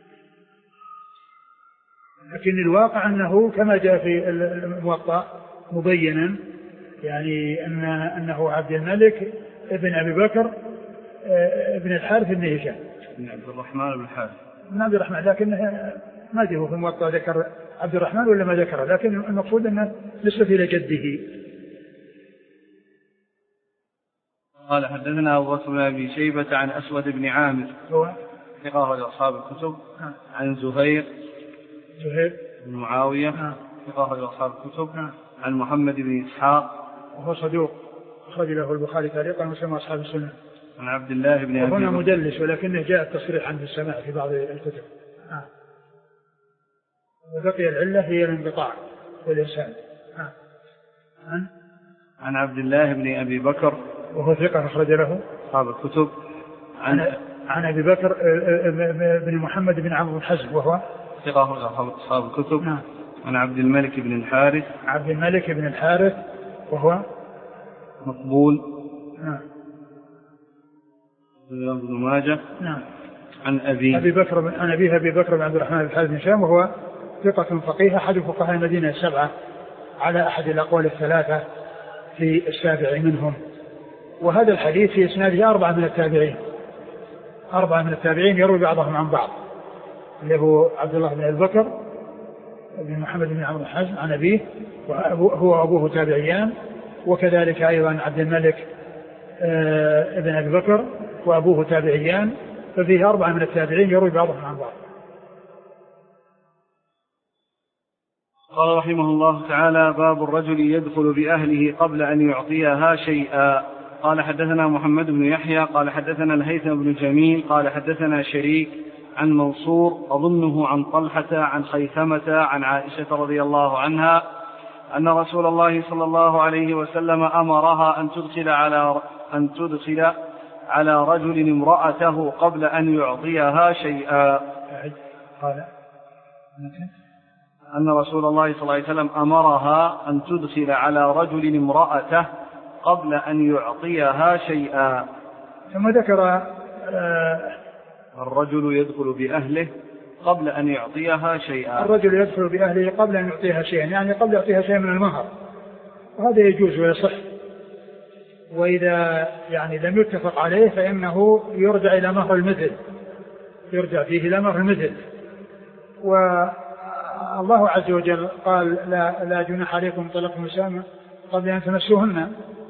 لكن الواقع أنه كما جاء في الموطأ مبينا، يعني أنه عبد الملك ابن أبي بكر ابن الحارث بن هشام بن عبد الرحمن بن الحارث بن عبد الرحمن، لكن ما أدري هو في الموطأ ذكر عبد الرحمن ولا ما ذكره، لكن المقصود أنه نسبة إلى جده. قال حدثنا أبو بكر بن أبي شيبة عن أسود بن عامر هو ثقة أصحاب الكتب عن زهير بن معاوية ثقة أصحاب الكتب عن محمد بن إسحاق وهو صدوق أخرج له البخاري تعليقا وسلم أصحاب السنة. عن عبد الله بن أبي هنا مدلس، ولكنه جاء التصريح عنه السماع في بعض الكتب. وبقي العلة هي الانقطاع والإرسال. عن عبد الله بن أبي بكر وهو ثقة أخرج له أصحاب الكتب عن أبي بكر بن محمد بن عمرو بن حزم وهو ثقة أصحاب الكتب. عن عبد الملك بن الحارث وهو مقبول. ابن ماجه. نعم. عن أبي بكر بن عبد الرحمن بن الحارث بن هشام، وهو ثقة فقيه أحد فقهاء المدينة السبعة على أحد الأقوال الثلاثة في السابع منهم. وهذا الحديث في إسناده أربعة من التابعين يروي بعضهم عن بعض، اللي هو عبد الله بن أبي بكر بن محمد بن عمرو بن حزم عن أبيه، وهو أبوه تابعيان، وكذلك أيضا عبد الملك ابن أبي بكر وأبوه تابعيان، ففيه أربعة من التابعين يروي بعضهم عن بعض. قال رحمه الله تعالى: باب الرجل يدخل بأهله قبل أن يعطيها شيئا. قال حدثنا محمد بن يحيى قال حدثنا الهيثم بن جميل قال حدثنا شريك عن منصور أظنه عن طلحة عن خيثمة عن عائشة رضي الله عنها أن رسول الله صلى الله عليه وسلم أمرها أن تدخل على رجل امرأته قبل أن يعطيها شيئا. قال أن رسول الله صلى الله عليه وسلم أمرها أن تدخل على رجل امرأته قبل أن يعطيها شيئا. ثم ذكر الرجل يدخل بأهله قبل أن يعطيها شيئا. الرجل يدخل بأهله قبل أن يعطيها شيئا، يعني قبل يعطيها شيئا من المهر، وهذا يجوز ويصح. وإذا يعني لم يتفق عليه فإنه يرجع إلى مهر المثل، يرجع فيه إلى مهر المثل. والله عز وجل قال: لا جناح عليكم طلاق النساء قبل أن تمسوهن،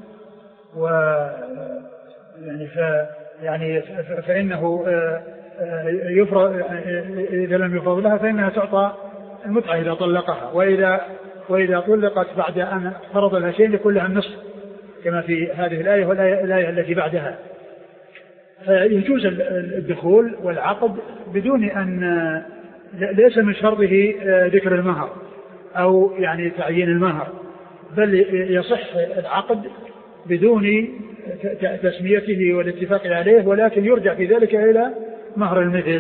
فإنه يفرض، إذا لم يفرض لها فإنها تعطى المتعة إذا طلقها، وإذا طلقت بعد أن فرض لها شيء يكون لها النصف كما في هذه الآية والآية التي بعدها. فيجوز الدخول والعقد بدون أن ليس من شرطه ذكر المهر أو يعني تعيين المهر، بل يصح العقد بدون تسميته والاتفاق عليه، ولكن يرجع في ذلك إلى مهر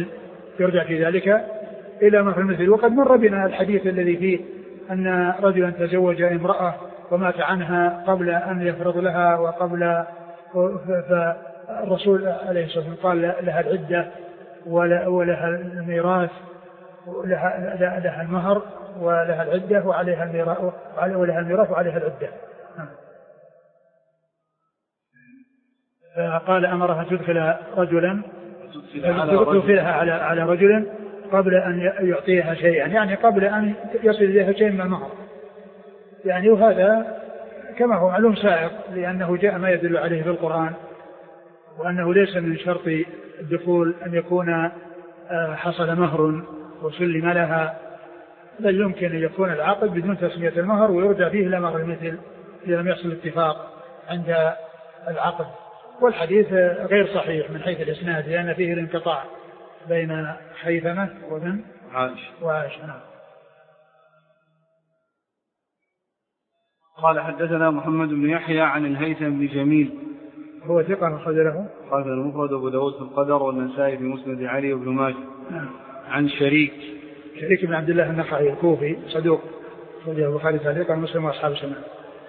المثل. وقد مر بنا الحديث الذي فيه أن رجلا تزوج امرأة ومات عنها قبل أن يفرض لها، فالرسول عليه الصلاة والسلام قال لها العدة ولها الميراث، لها المهر ولها العدة وعليها الميراث وعليها العدة. فقال أمرها تدخل رجلا على رجل قبل أن يعطيها شيئا، يعني قبل أن يصل إليها شيء من المهر، يعني وهذا كما هو معلوم سائق، لأنه جاء ما يدل عليه في القرآن، وأنه ليس من شرط الدخول أن يكون حصل مهر وسلم لها، بل يمكن أن يكون العقد بدون تسمية المهر ويرجع فيه إلى مهر المثل إذا لم يحصل اتفاق عند العقد. والحديث غير صحيح من حيث الإسناد، لأن فيه الانقطاع بين خيثمة وابن وعائشة. قال حدثنا محمد بن يحيى عن الهيثم بن جميل، هو ثقة أخرج له قال المفرد أبو داود في القدر والنسائي في مسند علي وابن ماجه. عن شريك بن عبد الله النخعي الكوفي صدوق، أخرجه البخاري تعليقا ومسلم وأصحاب السنن.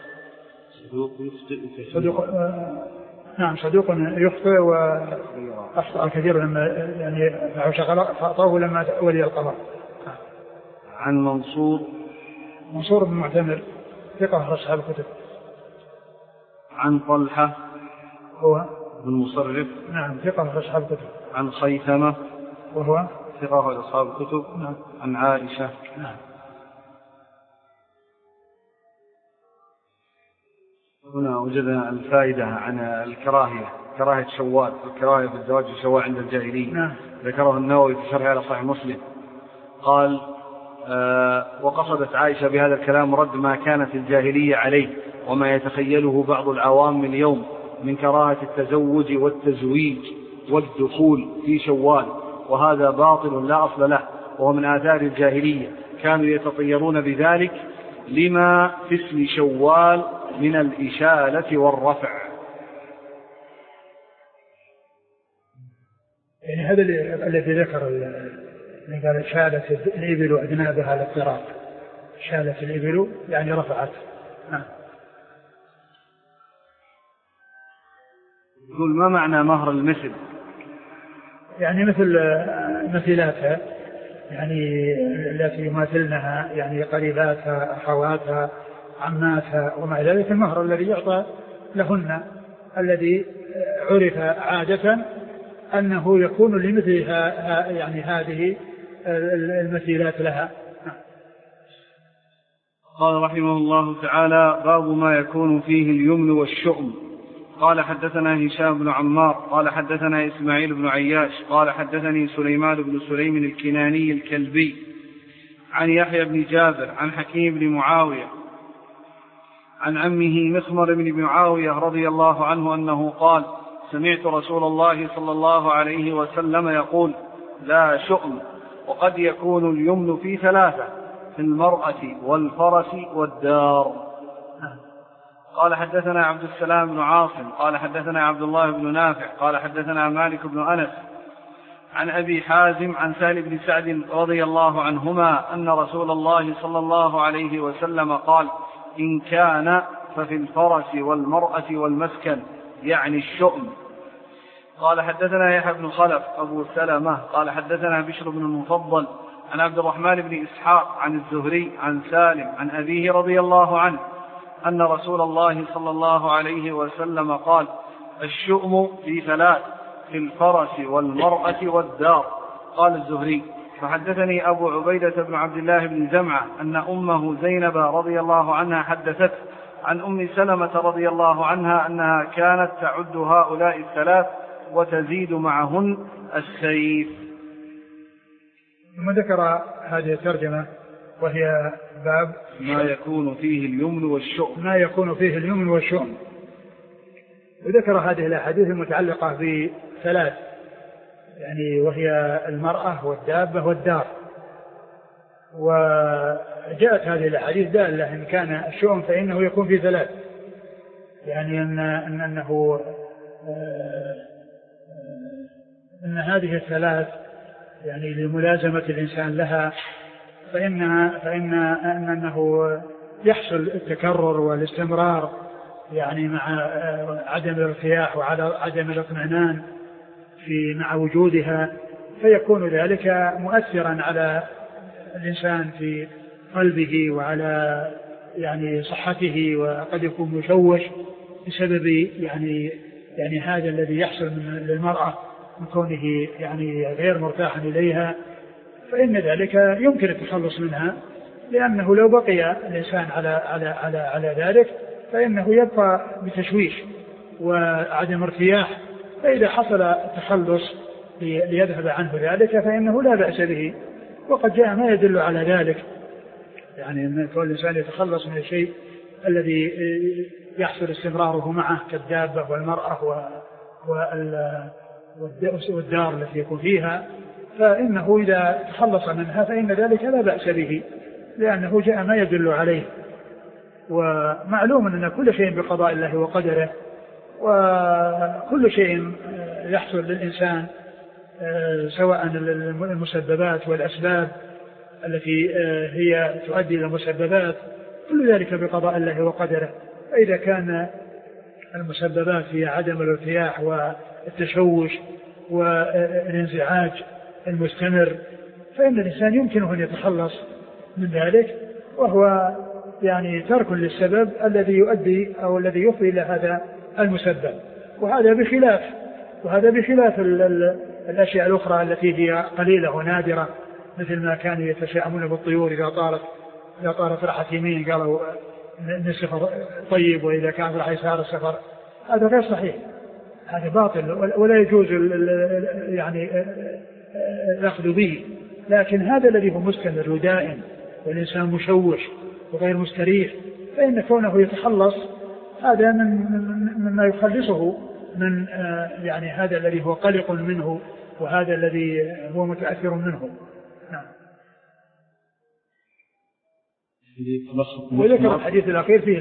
صدوق يخطئ وأخطأ كثير لما يعني فأعطاه لما ولي القضاء. عن منصور بن معتمر ثقة أصحاب الكتب. عن طلحة هو بن مصرف ثقة أصحاب الكتب. عن خيثمة وهو ثقة أصحاب الكتب. عن عائشة. هنا وجدنا الفائدة عن كراهية شوال، الكراهية في الزواج الشوال عند الجاهلية. ذكره النووي في شرح على صحيح مسلم، قال وقصدت عائشة بهذا الكلام رد ما كانت الجاهلية عليه وما يتخيله بعض العوام اليوم من كراهة التزوج والتزويج والدخول في شوال، وهذا باطل لا أصل له، وهو من آثار الجاهلية، كانوا يتطيرون بذلك لما في اسم شوال من الإشالة والرفع. يعني هذا الذي ذكر قال شالت الإبل أذنابها للطراق، شالت الإبل يعني رفعت. يقول: ما معنى مهر المثل؟ يعني مثل مثيلاتها، يعني التي يماثلنها، يعني قريباتها، أخواتها، عماتها وما إلى ذلك، المهر الذي يعطى لهن الذي عرف عادة أنه يكون لمثلها يعني هذه المثيلات لها. قال رحمه الله تعالى: باب ما يكون فيه اليمن والشؤم. قال حدثنا هشام بن عمار قال حدثنا إسماعيل بن عياش قال حدثني سليمان بن سليم الكناني الكلبي عن يحيى بن جابر عن حكيم بن معاوية عن عمه مخمر بن معاوية رضي الله عنه أنه قال: سمعت رسول الله صلى الله عليه وسلم يقول: لا شؤم، وقد يكون اليمن في ثلاثة: في المرأة والفرس والدار. قال حدثنا عبد السلام بن عاصم قال حدثنا عبد الله بن نافع قال حدثنا مالك بن أنس عن أبي حازم عن سهل بن سعد رضي الله عنهما أن رسول الله صلى الله عليه وسلم قال: إن كان ففي الفرس والمرأة والمسكن، يعني الشؤم. قال حدثنا يحيى بن خلف أبو سلمة قال حدثنا بشر بن المفضل عن عبد الرحمن بن إسحاق عن الزهري عن سالم عن أبيه رضي الله عنه أن رسول الله صلى الله عليه وسلم قال: الشؤم في ثلاث: في الفرس والمرأة والدار. قال الزهري: فحدثني أبو عبيدة بن عبد الله بن زمعة أن أمه زينب رضي الله عنها حدثت عن أم سلمة رضي الله عنها أنها كانت تعد هؤلاء الثلاث وتزيد معهن السيف. ثم ذكر هذه الترجمة وهي باب ما يكون فيه اليمن والشؤم. ما يكون فيه اليمن والشؤم. وذكر هذه الأحاديث المتعلقة بثلاث، يعني وهي المرأة والدابة والدار. وجاءت هذه الأحاديث دالة إن كان الشؤم فإنه يكون في ثلاث، يعني أن هذه الثلاث يعني لملازمة الإنسان لها فإنه يحصل التكرر والاستمرار، يعني مع عدم الارتياح وعدم الاطمئنان مع وجودها، فيكون ذلك مؤثرا على الإنسان في قلبه وعلى يعني صحته، وقد يكون مشوش بسبب يعني هذا الذي يحصل للمرأة من كونه يعني غير مرتاحا إليها، فإن ذلك يمكن التخلص منها، لأنه لو بقي الإنسان على ذلك فإنه يبقى بتشويش وعدم ارتياح. فإذا حصل التخلص ليذهب عنه ذلك فإنه لا بأس به. وقد جاء ما يدل على ذلك، يعني أن كل إنسان يتخلص من الشيء الذي يحصل استمراره معه كالدابة والمرأة والدار التي يكون فيها، فإنه إذا تخلص منها فإن ذلك لا بأس به، لأنه جاء ما يدل عليه. ومعلوم أن كل شيء بقضاء الله وقدره، وكل شيء يحصل للإنسان سواء المسببات والأسباب التي هي تؤدي إلى المسببات، كل ذلك بقضاء الله وقدره. فإذا كان المسببات هي عدم الارتياح والتشوش والانزعاج المستمر، فإن الإنسان يمكنه أن يتخلص من ذلك، وهو يعني ترك للسبب الذي يؤدي أو الذي يفضي إلى هذا المسبب. وهذا بخلاف الأشياء الأخرى التي هي قليلة ونادرة، مثل ما كانوا يتشاءمون بالطيور إذا طارت راحت يمين قالوا إن السفر طيب، وإذا كان راح يسار السفر. هذا غير صحيح، هذا باطل ولا يجوز يعني الأخذ به. لكن هذا الذي هو مستمر ودائم والإنسان مشوش وغير مستريح، فإن كونه يتخلص هذا مما يخلصه من يعني هذا الذي هو قلق منه وهذا الذي هو متأثر منه. نعم. وذكر الحديث الأخير فيه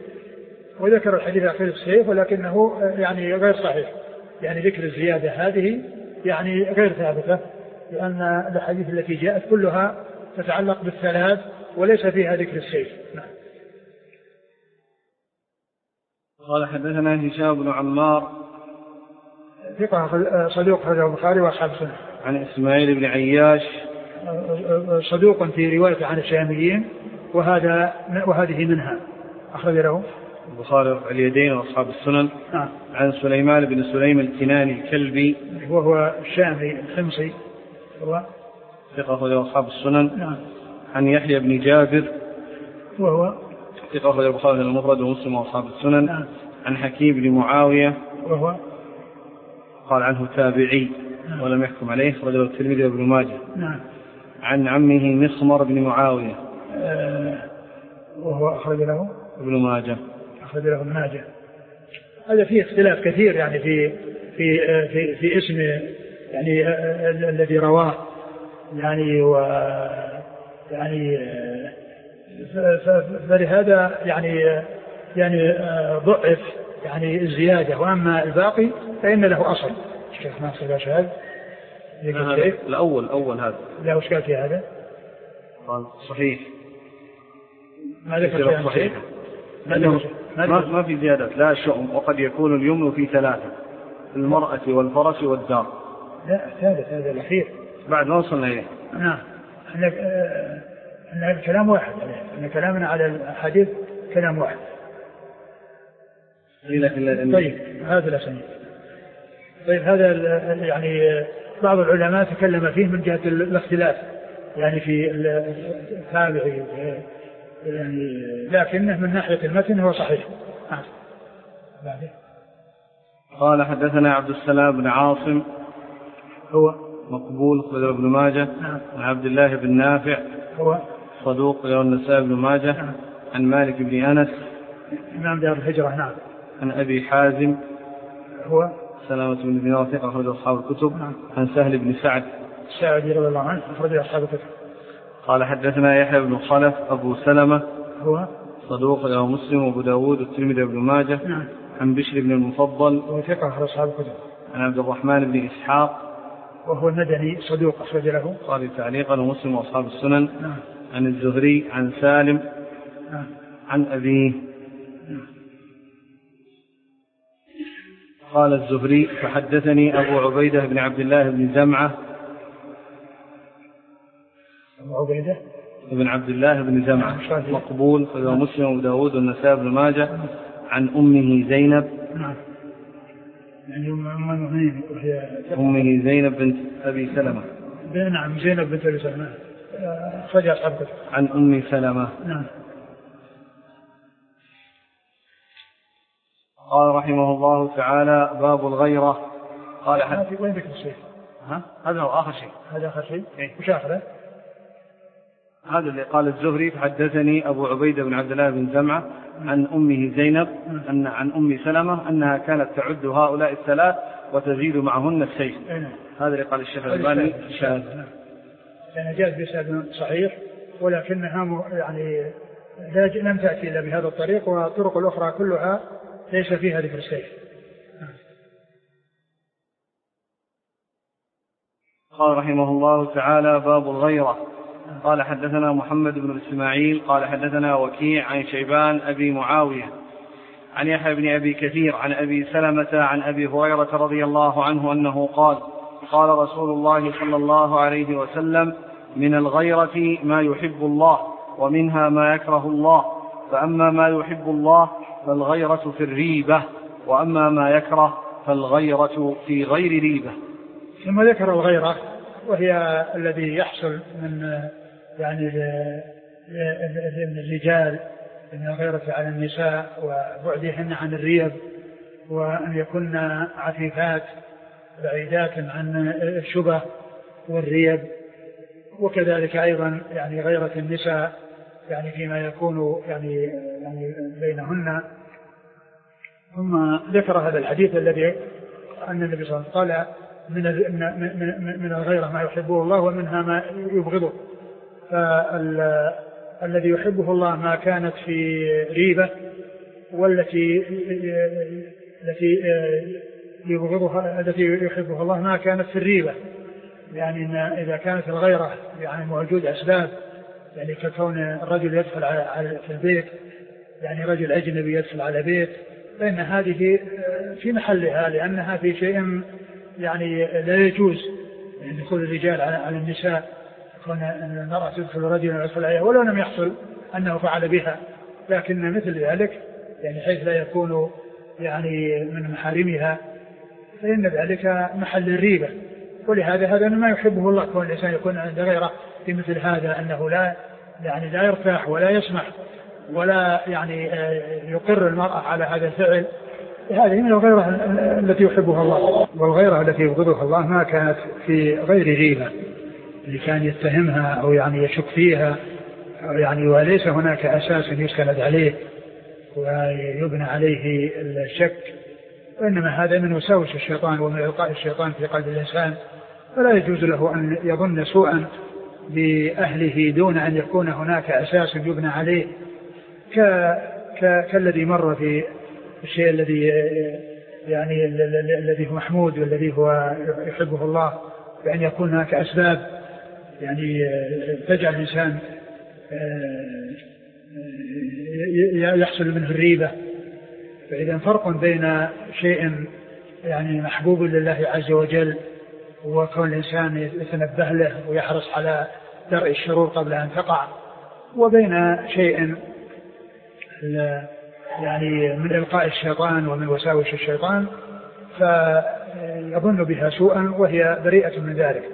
السيف، ولكنه يعني غير صحيح، يعني ذكر الزيادة هذه يعني غير ثابتة، لأن الحديث التي جاءت كلها تتعلق بالثلاث وليس فيها ذكر السيف. نعم. قال حدثنا هشام بن عمار ثقة صدوق أخرجه البخاري وأصحاب السنن. عن إسماعيل بن عياش صدوق في رواية عن الشاميين وهذه منها، أخرج له البخاري اليدين وأصحاب السنن. عن سليمان بن سليم الكناني الكلبي وهو الشامي الحمصي هو ثقة أخرج أصحاب السنن. عن يحيى بن جابر وهو ثقة أخرج البخاري المفرد ومسلم وأصحاب السنن. عن حكيم بن معاوية وهو قال عنه تابعي ولم يحكم عليه، أخرجه الترمذي وابن ماجه. عن عمه مسمر بن معاوية وهو أخرج له ابن ماجه. هذا فيه اختلاف كثير يعني في اسم يعني الذي رواه يعني فلهذا يعني ضعف يعني الزيادة، وأما الباقي فإن له أصل. الشيخ ناصر الأشهاد الأول هذا لا أشكال في هذا قال صحيح ما ذكر صحيح ما في زيادات لا شؤم، وقد يكون اليمن في 3 المرأة والفرس والدار. لا هذا الأخير بعد ما وصلنا إليه. نعم أن الكلام واحد، أن كلامنا على الحديث كلام واحد. طيب هذا الأسانيد. طيب هذا يعني بعض العلماء تكلم فيه من جهة الاختلاف يعني في التابعي يعني، لكنه من ناحية المتن هو صحيح. قال حدثنا عبد السلام بن عاصم هو مقبول أخرجه ابن ماجه. عن عبد الله بن نافع هو صدوق له النسائي بن ماجه. عن مالك بن أنس إمام دار الهجرة. عن أبي حازم هو سلامة بن دينار ثقة أخرج أصحاب الكتب. عن سهل بن سعد رضي الله عنه أخرج أصحاب الكتب. قال حدثنا يحيى بن خلف أبو سلمة هو صدوق له مسلم وأبو داود والترمذي وابن ماجه. عن بشر بن المفضل وهو ثقة أخرج أصحاب الكتب. عن عبد الرحمن بن إسحاق وهو المدني صدوق أخرج له قال تعليقا ومسلم وأصحاب السنن. عن الزهري عن سالم عن أبيه قال الزهري فحدثني أبو عبيدة بن عبد الله بن زمعة بن عبد الله بن زمعة مقبول فهو مسلم وأبو داود والنسائي بن ماجه. عن أمه زينب أمه زينب بنت أبي سلمة. نعم زينب بنت أبي سلمة فجأة أصحابك. عن أم سلمة. قال رحمه الله تعالى باب الغيرة. قال وين ذكر الشيء؟ هذا هو آخر شيء. هذا آخر شيء. وش آخره؟ هذا اللي قال الزهري فحدثني أبو عبيدة بن عبد الله بن زمعة عن أمه زينب عن أم سلمة أنها كانت تعد هؤلاء الثلاث وتزيد معهن السيف. هذا اللي قال الشيخ الألباني شاذ. يعني جاءت بسند صحيح ولكنها يعني لم تأتي إلا بهذا الطريق، والطرق الأخرى كلها ليس فيها ذكر السيف. قال رحمه الله تعالى باب الغيرة. قال حدثنا محمد بن إسماعيل قال حدثنا وكيع عن شيبان أبي معاوية عن يحيى بن أبي كثير عن أبي سلمة عن أبي هريرة رضي الله عنه أنه قال قال رسول الله صلى الله عليه وسلم من الغيرة ما يحب الله ومنها ما يكره الله، فأما ما يحب الله فالغيرة في الريبة، وأما ما يكره فالغيرة في غير ريبة. ثم ذكر الغيرة وهي الذي يحصل من يعني من الرجال من الغيرة على النساء وبعدهن عن الريب، وأن يكون عفيفات بعيدات عن الشبه والريب، وكذلك أيضا يعني غيرة النساء يعني فيما يكون يعني بينهن. ثم ذكر هذا الحديث الذي أن النبي صلى الله عليه وسلم قال من الغيرة ما يحبه الله ومنها ما يبغضه، فالذي يحبه الله ما كانت في ريبة، والتي يبغضها التي يحبه الله ما كانت في الريبة. يعني إن إذا كانت الغيرة يعني موجود أسباب يعني ككون الرجل يدخل في البيت، يعني رجل أجنبي يدخل على بيت، فإن هذه في محلها، لأنها في شيء يعني لا يجوز يعني دخول الرجال على النساء، كون المرأة تدخل رجلا ويدخل عليها ولو لم يحصل أنه فعل بها، لكن مثل ذلك يعني حيث لا يكون يعني من محارمها فإن ذلك محل الريبة. ولهذا هذا ما يحبه الله، كون الإنسان يكون عند غيره في مثل هذا، أنه لا يرتاح ولا يسمح ولا يعني يقر المرأة على هذا الفعل. هذه من الغيرة التي يحبها الله. والغيرة التي يبغضها الله ما كانت في غير ريبة، اللي كان يتهمها أو يعني يشك فيها يعني وليس هناك أساس يستند عليه ويبنى عليه الشك، وإنما هذا من وساوس الشيطان ومن إلقاء الشيطان في قلب الإنسان، فلا يجوز له أن يظن سوءا بأهله دون أن يكون هناك أساس يبنى عليه، كالذي مر في الشيء الذي يعني الذي هو محمود والذي هو يحبه الله، بأن يكون هناك أسباب يعني تجعل الإنسان يحصل منه الريبة. فإذا فرق بين شيء يعني محبوب لله عز وجل وكون الإنسان يتنبه له ويحرص على درء الشرور قبل أن تقع، وبين شيء يعني من إلقاء الشيطان ومن وساوس الشيطان فيظن بها سوءا وهي بريئة من ذلك.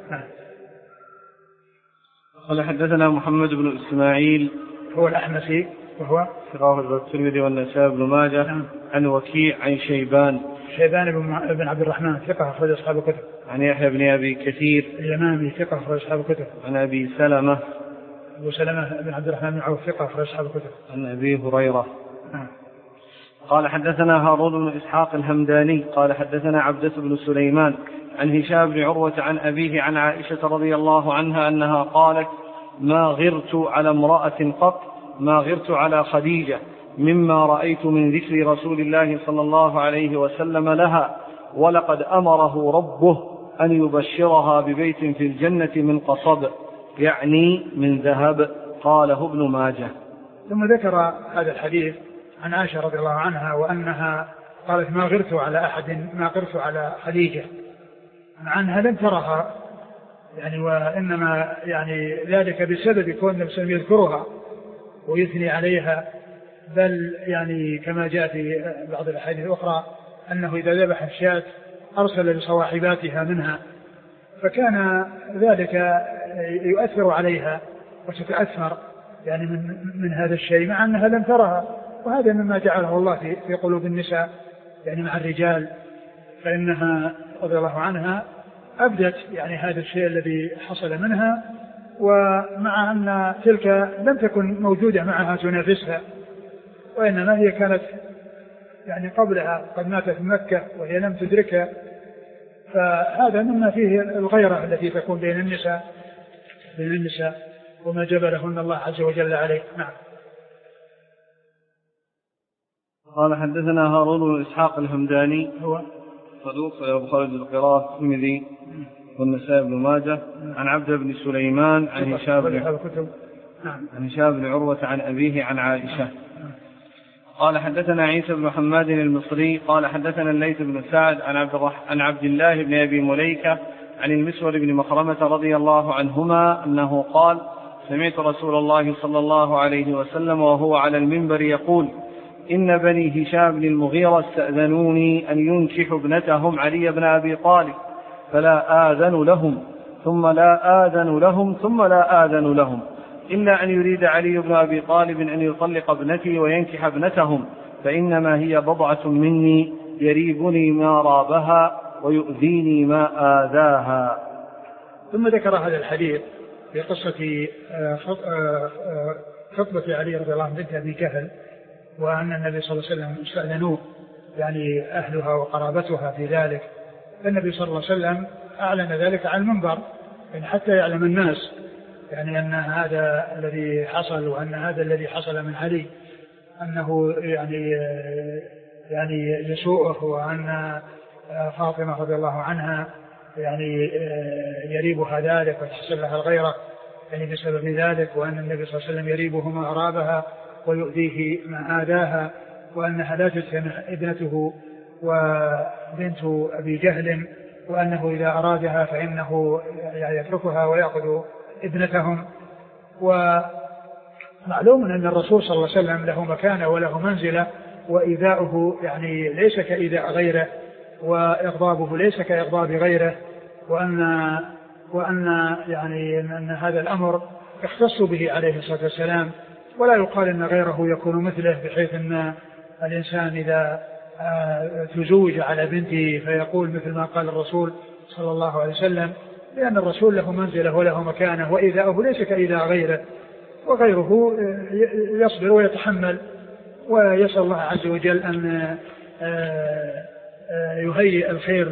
قال حدثنا محمد بن إسماعيل هو الأحمسي وهو ثقة الترمذي والنسائي بن ماجه عن وكيع عن شيبان بن عبد الرحمن ثقة أخرج أصحاب الكتب عن يحيى بن أبي كثير اليمامي ثقة أخرج أصحاب الكتب عن أبي سلمة بن عبد الرحمن بن عوف ثقة أخرج أصحاب الكتب عن أبي هريرة. قال حدثنا هارون بن إسحاق الهمداني قال حدثنا عبدة بن سليمان عن هشام بن عروة عن أبيه عن عائشة رضي الله عنها أنها قالت: ما غرت على امرأة قط ما غرت على خديجة مما رأيت من ذكر رسول الله صلى الله عليه وسلم لها، ولقد أمره ربه أن يبشرها ببيت في الجنة من قصب، يعني من ذهب. قاله ابن ماجه. ثم ذكر هذا الحديث عن عائشة رضي الله عنها وأنها قالت: ما غرت على أحد ما غرت على خديجة، عنها لم ترها يعني، وإنما يعني ذلك بسبب كون النبي صلى الله عليه وسلم يذكرها ويثني عليها، بل يعني كما جاء في بعض الأحاديث الأخرى أنه إذا ذبح الشاة أرسل لصواحباتها منها، فكان ذلك يؤثر عليها وتتأثر يعني من هذا الشيء مع أنها لم ترها. وهذا مما جعله الله في قلوب النساء يعني مع الرجال، فإنها رضي الله عنها أبدت يعني هذا الشيء الذي حصل منها، ومع أن تلك لم تكن موجودة معها تنافسها، وإنما هي كانت يعني قبلها قد ماتت في مكة وهي لم تدركها، فهذا مما فيه الغيرة التي تكون بين النساء وما جبلهن الله عز وجل عليه. نعم. قال حدثنا هارون بن إسحاق الهمداني هو صدوق له خالد القراء الترمذي والنسائي بن ماجه عن عبد بن سليمان عن هشام بن عروة عن أبيه عن عائشة. قال حدثنا عيسى بن حماد المصري قال حدثنا الليث بن سعد عن عبد الله بن أبي مليكة عن المسور بن مخرمة رضي الله عنهما أنه قال: سمعت رسول الله صلى الله عليه وسلم وهو على المنبر يقول: إن بني هشام بن المغيرة استأذنوني أن ينكحوا ابنتهم علي بن أبي طالب، فلا آذن لهم ثم لا آذن لهم ثم لا آذن لهم، إلا أن يريد علي بن أبي طالب أن يطلق ابنتي وينكح ابنتهم، فإنما هي بضعة مني يريبني ما رابها ويؤذيني ما آذاها. ثم ذكر هذا الحديث في قصة خطبة علي رضي الله عنه بنت أبي جهل، وأن النبي صلى الله عليه وسلم استأذنوه يعني أهلها وقرابتها في ذلك، فالنبي صلى الله عليه وسلم أعلن ذلك على المنبر يعني حتى يعلم الناس يعني أن هذا الذي حصل وأن هذا الذي حصل من علي أنه يعني يسوءه، وأن فاطمة رضي الله عنها يعني يريبها ذلك وتحصل لها الغيرة يعني بسبب ذلك، وأن النبي صلى الله عليه وسلم يريبه ما أرابها ويؤذيه ما آذاها، وأنها لا تتهم ابنته وبنت أبي جهل، وأنه إذا أرادها فإنه يتركها ويأخذ ابنتهم. ومعلوم أن الرسول صلى الله عليه وسلم له مكانة وله منزلة، وإيذاؤه يعني ليس كإيذاء غيره، وإغضابه ليس كإغضاب غيره، وأن يعني أن هذا الأمر يختص به عليه الصلاة والسلام، ولا يقال أن غيره يكون مثله، بحيث أن الإنسان إذا تزوج على بنته فيقول مثل ما قال الرسول صلى الله عليه وسلم، لأن الرسول له منزلة وله مكانة، وإيذاؤه ليس كإيذاء غيره، وغيره يصبر ويتحمل، ويسأل الله عز وجل أن يهيئ الخير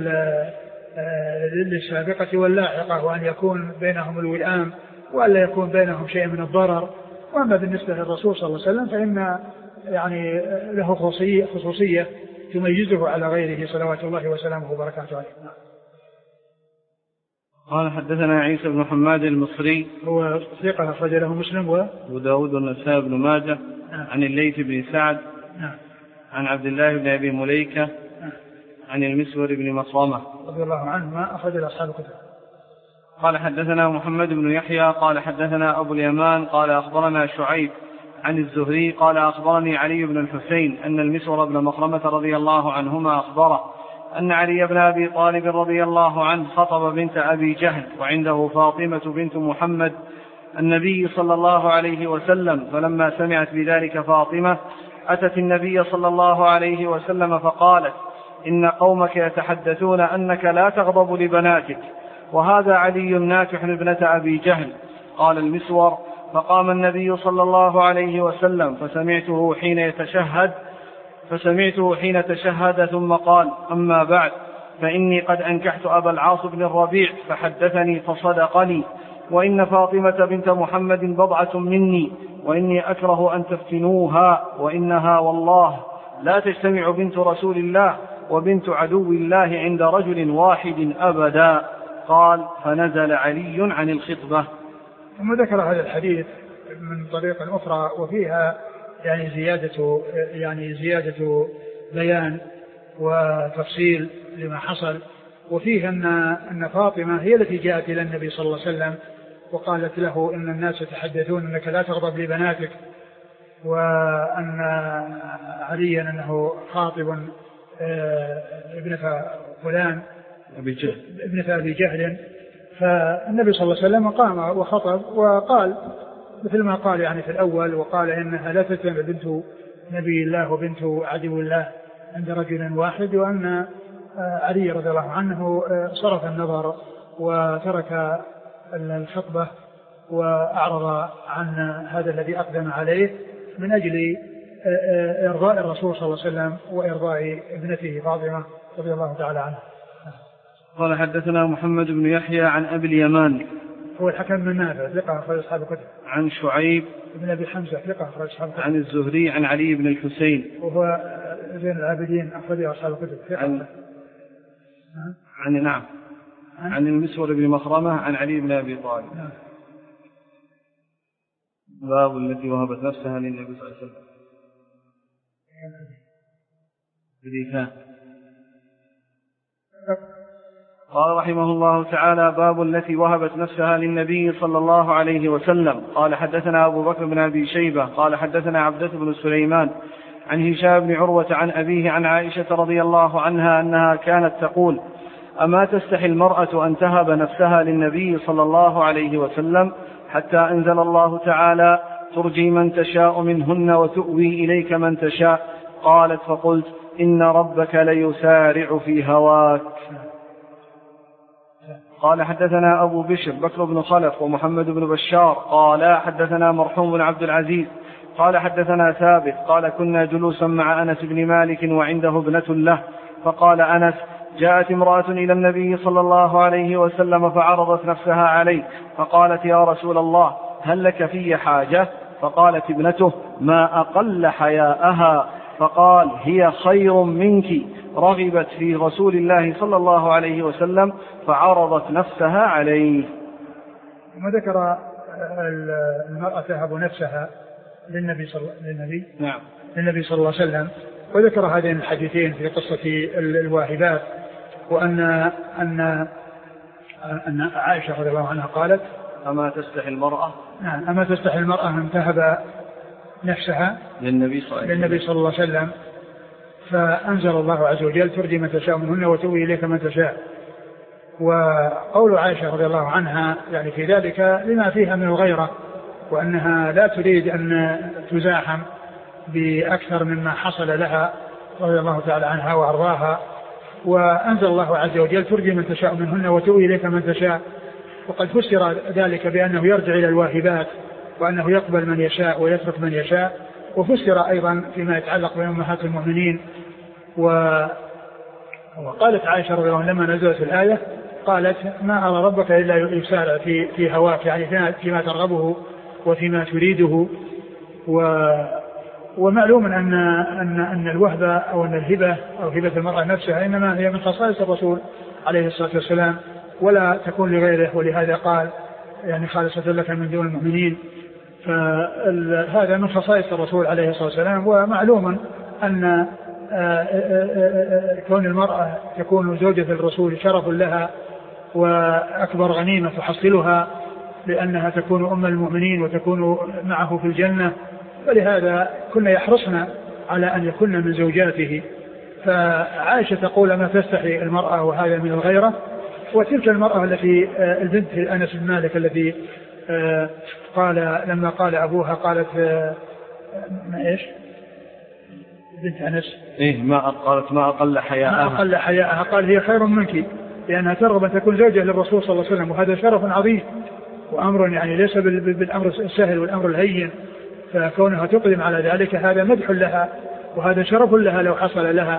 للسابقة واللاحقة، وأن يكون بينهم الوئام، وأن لا يكون بينهم شيء من الضرر. وأما بالنسبة للرسول صلى الله عليه وسلم فإن يعني له خصوصية تميزه على غيره صلوات الله وسلامه وبركاته عليه. قال حدثنا عيسى بن حماد المصري، هو ثقة أخرج له مسلم وداود والنسائي بن ماجه. عن الليث بن سعد. عن عبد الله بن أبي مليكة. عن المسور بن مخرمة رضي الله عنه ما أخرج أصحاب الكتب. قال حدثنا محمد بن يحيى قال حدثنا أبو اليمان قال أخبرنا شعيب عن الزهري قال أخبرني علي بن الحسين أن المسور بن مخرمة رضي الله عنهما أخبره أن علي بن أبي طالب رضي الله عنه خطب بنت أبي جهل وعنده فاطمة بنت محمد النبي صلى الله عليه وسلم، فلما سمعت بذلك فاطمة أتت النبي صلى الله عليه وسلم فقالت: إن قومك يتحدثون أنك لا تغضب لبناتك، وهذا علي ناكح ابنة أبي جهل. قال المسور: فقام النبي صلى الله عليه وسلم فسمعته حين تشهد ثم قال: أما بعد، فإني قد أنكحت أبا العاص بن الربيع فحدثني فصدقني، وإن فاطمة بنت محمد بضعة مني، وإني أكره أن تفتنوها، وإنها والله لا تجتمع بنت رسول الله وبنت عدو الله عند رجل واحد أبدا. قال: فنزل علي عن الخطبة. ثم ذكر هذا الحديث من طريق أخرى، وفيها يعني زيادة بيان وتفصيل لما حصل، وفيه أن فاطمة هي التي جاءت إلى النبي صلى الله عليه وسلم وقالت له: إن الناس يتحدثون أنك لا تغضب لبناتك، وأن عليا أنه خاطب ابنة فلان ابنة أبي جهل. فالنبي صلى الله عليه وسلم قام وخطب وقال مثل ما قال يعني في الأول، وقال: إنها لا تتم بنت نبي الله وبنت عدو الله عند رجل واحد، وأن علي رضي الله عنه صرف النظر وترك الخطبة وأعرض عن هذا الذي أقدم عليه من أجل إرضاء الرسول صلى الله عليه وسلم وإرضاء ابنته فاطمة رضي الله تعالى عنها. قال حدثنا محمد بن يحيى عن أبي اليمان هو الحكم بن نافع ثقة أخرج أصحاب الكتب. عن شعيب بن أبي حمزة ثقة أخرج أصحاب الكتب. عن الزهري عن علي بن الحسين وهو زين العابدين أخرج أصحاب الكتب ثقة. عن المسور بن مخرمة عن علي بن أبي طالب. باب التي وهبت نفسها للنبي صلى الله عليه وسلم. قال رحمه الله تعالى: باب التي وهبت نفسها للنبي صلى الله عليه وسلم. قال حدثنا أبو بكر بن أبي شيبة قال حدثنا عبدة بن سليمان عن هشام بن عروة عن أبيه عن عائشة رضي الله عنها أنها كانت تقول: أما تستحي المرأة أن تهب نفسها للنبي صلى الله عليه وسلم، حتى أنزل الله تعالى: ترجي من تشاء منهن وتؤوي إليك من تشاء. قالت: فقلت: إن ربك ليسارع في هواك. قال حدثنا أبو بشر بكر بن خلف ومحمد بن بشار قال حدثنا مرحوم بن عبد العزيز قال حدثنا ثابت قال: كنا جلوسا مع أنس بن مالك وعنده ابنة له، فقال أنس: جاءت امرأة إلى النبي صلى الله عليه وسلم فعرضت نفسها عليه، فقالت: يا رسول الله، هل لك في حاجة؟ فقالت ابنته: ما أقل حياءها. فقال: هي خير منك، رغبت في رسول الله صلى الله عليه وسلم فعرضت نفسها عليه. ما ذكر المرأة تهب نفسها للنبي صلى الله عليه وسلم، وذكر هذين الحديثين في قصة الواهبات، وأن عائشة رضي الله عنها قالت: أما تستحي المرأة؟ نعم، أما تستحي المرأة أن تهب نفسها للنبي صلى الله عليه وسلم، فأنزل الله عز وجل: ترجي من تشاء منهن وتؤوي إليك من تشاء. وقول عائشة رضي الله عنها يعني في ذلك لما فيها من الغيرة، وأنها لا تريد أن تزاحم بأكثر مما حصل لها رضي الله تعالى عنها وأرضاها. وأنزل الله عز وجل: ترجي من تشاء منهن وتؤوي إليك من تشاء. وقد فسر ذلك بأنه يرجع إلى الواهبات، وأنه يقبل من يشاء ويترك من يشاء. وفسر أيضا فيما يتعلق بأمهات المؤمنين. وقالت عائشة رضي الله عنها لما نزلت الآية قالت: ما أرى ربك إلا يسارع في هواك، يعني فيما ترغبه وفيما تريده. ومعلوم أن الوهبة أو أن الهبة أو هبة المرأة نفسها إنما هي من خصائص الرسول عليه الصلاة والسلام، ولا تكون لغيره، ولهذا قال يعني خالصة لك من دون المؤمنين. فهذا من خصائص الرسول عليه الصلاة والسلام. ومعلوم أن كون المرأة تكون زوجة الرسول شرف لها وأكبر غنيمة تحصلها، لأنها تكون أم المؤمنين وتكون معه في الجنة، فلهذا كنا يحرصنا على أن يكون من زوجاته. فعائشة تقول: ما تستحي المرأة، وهذا من الغيرة. وتلك المرأة التي البنت أنس بن مالك التي قال لما قال أبوها قالت ما إيش بنت أنس قالت ما أقل حياءها قال: هي خير منك، لأنها ترغب أن تكون زوجة للرسول صلى الله عليه وسلم، وهذا شرف عظيم وأمر يعني ليس بالأمر السهل والأمر الهين. فكونها تقدم على ذلك هذا مدح لها وهذا شرف لها لو حصل لها.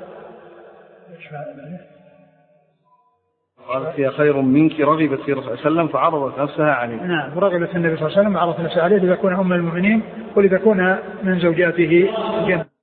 قالت: هي خير منك، رغبت في رسول الله صلى الله عليه وسلم فعرضت نفسها عليه. نعم، رغبت في النبي صلى الله عليه وسلم وعرضت نفسها عليه لتكون أم المؤمنين ولتكون من زوجاته الجنة.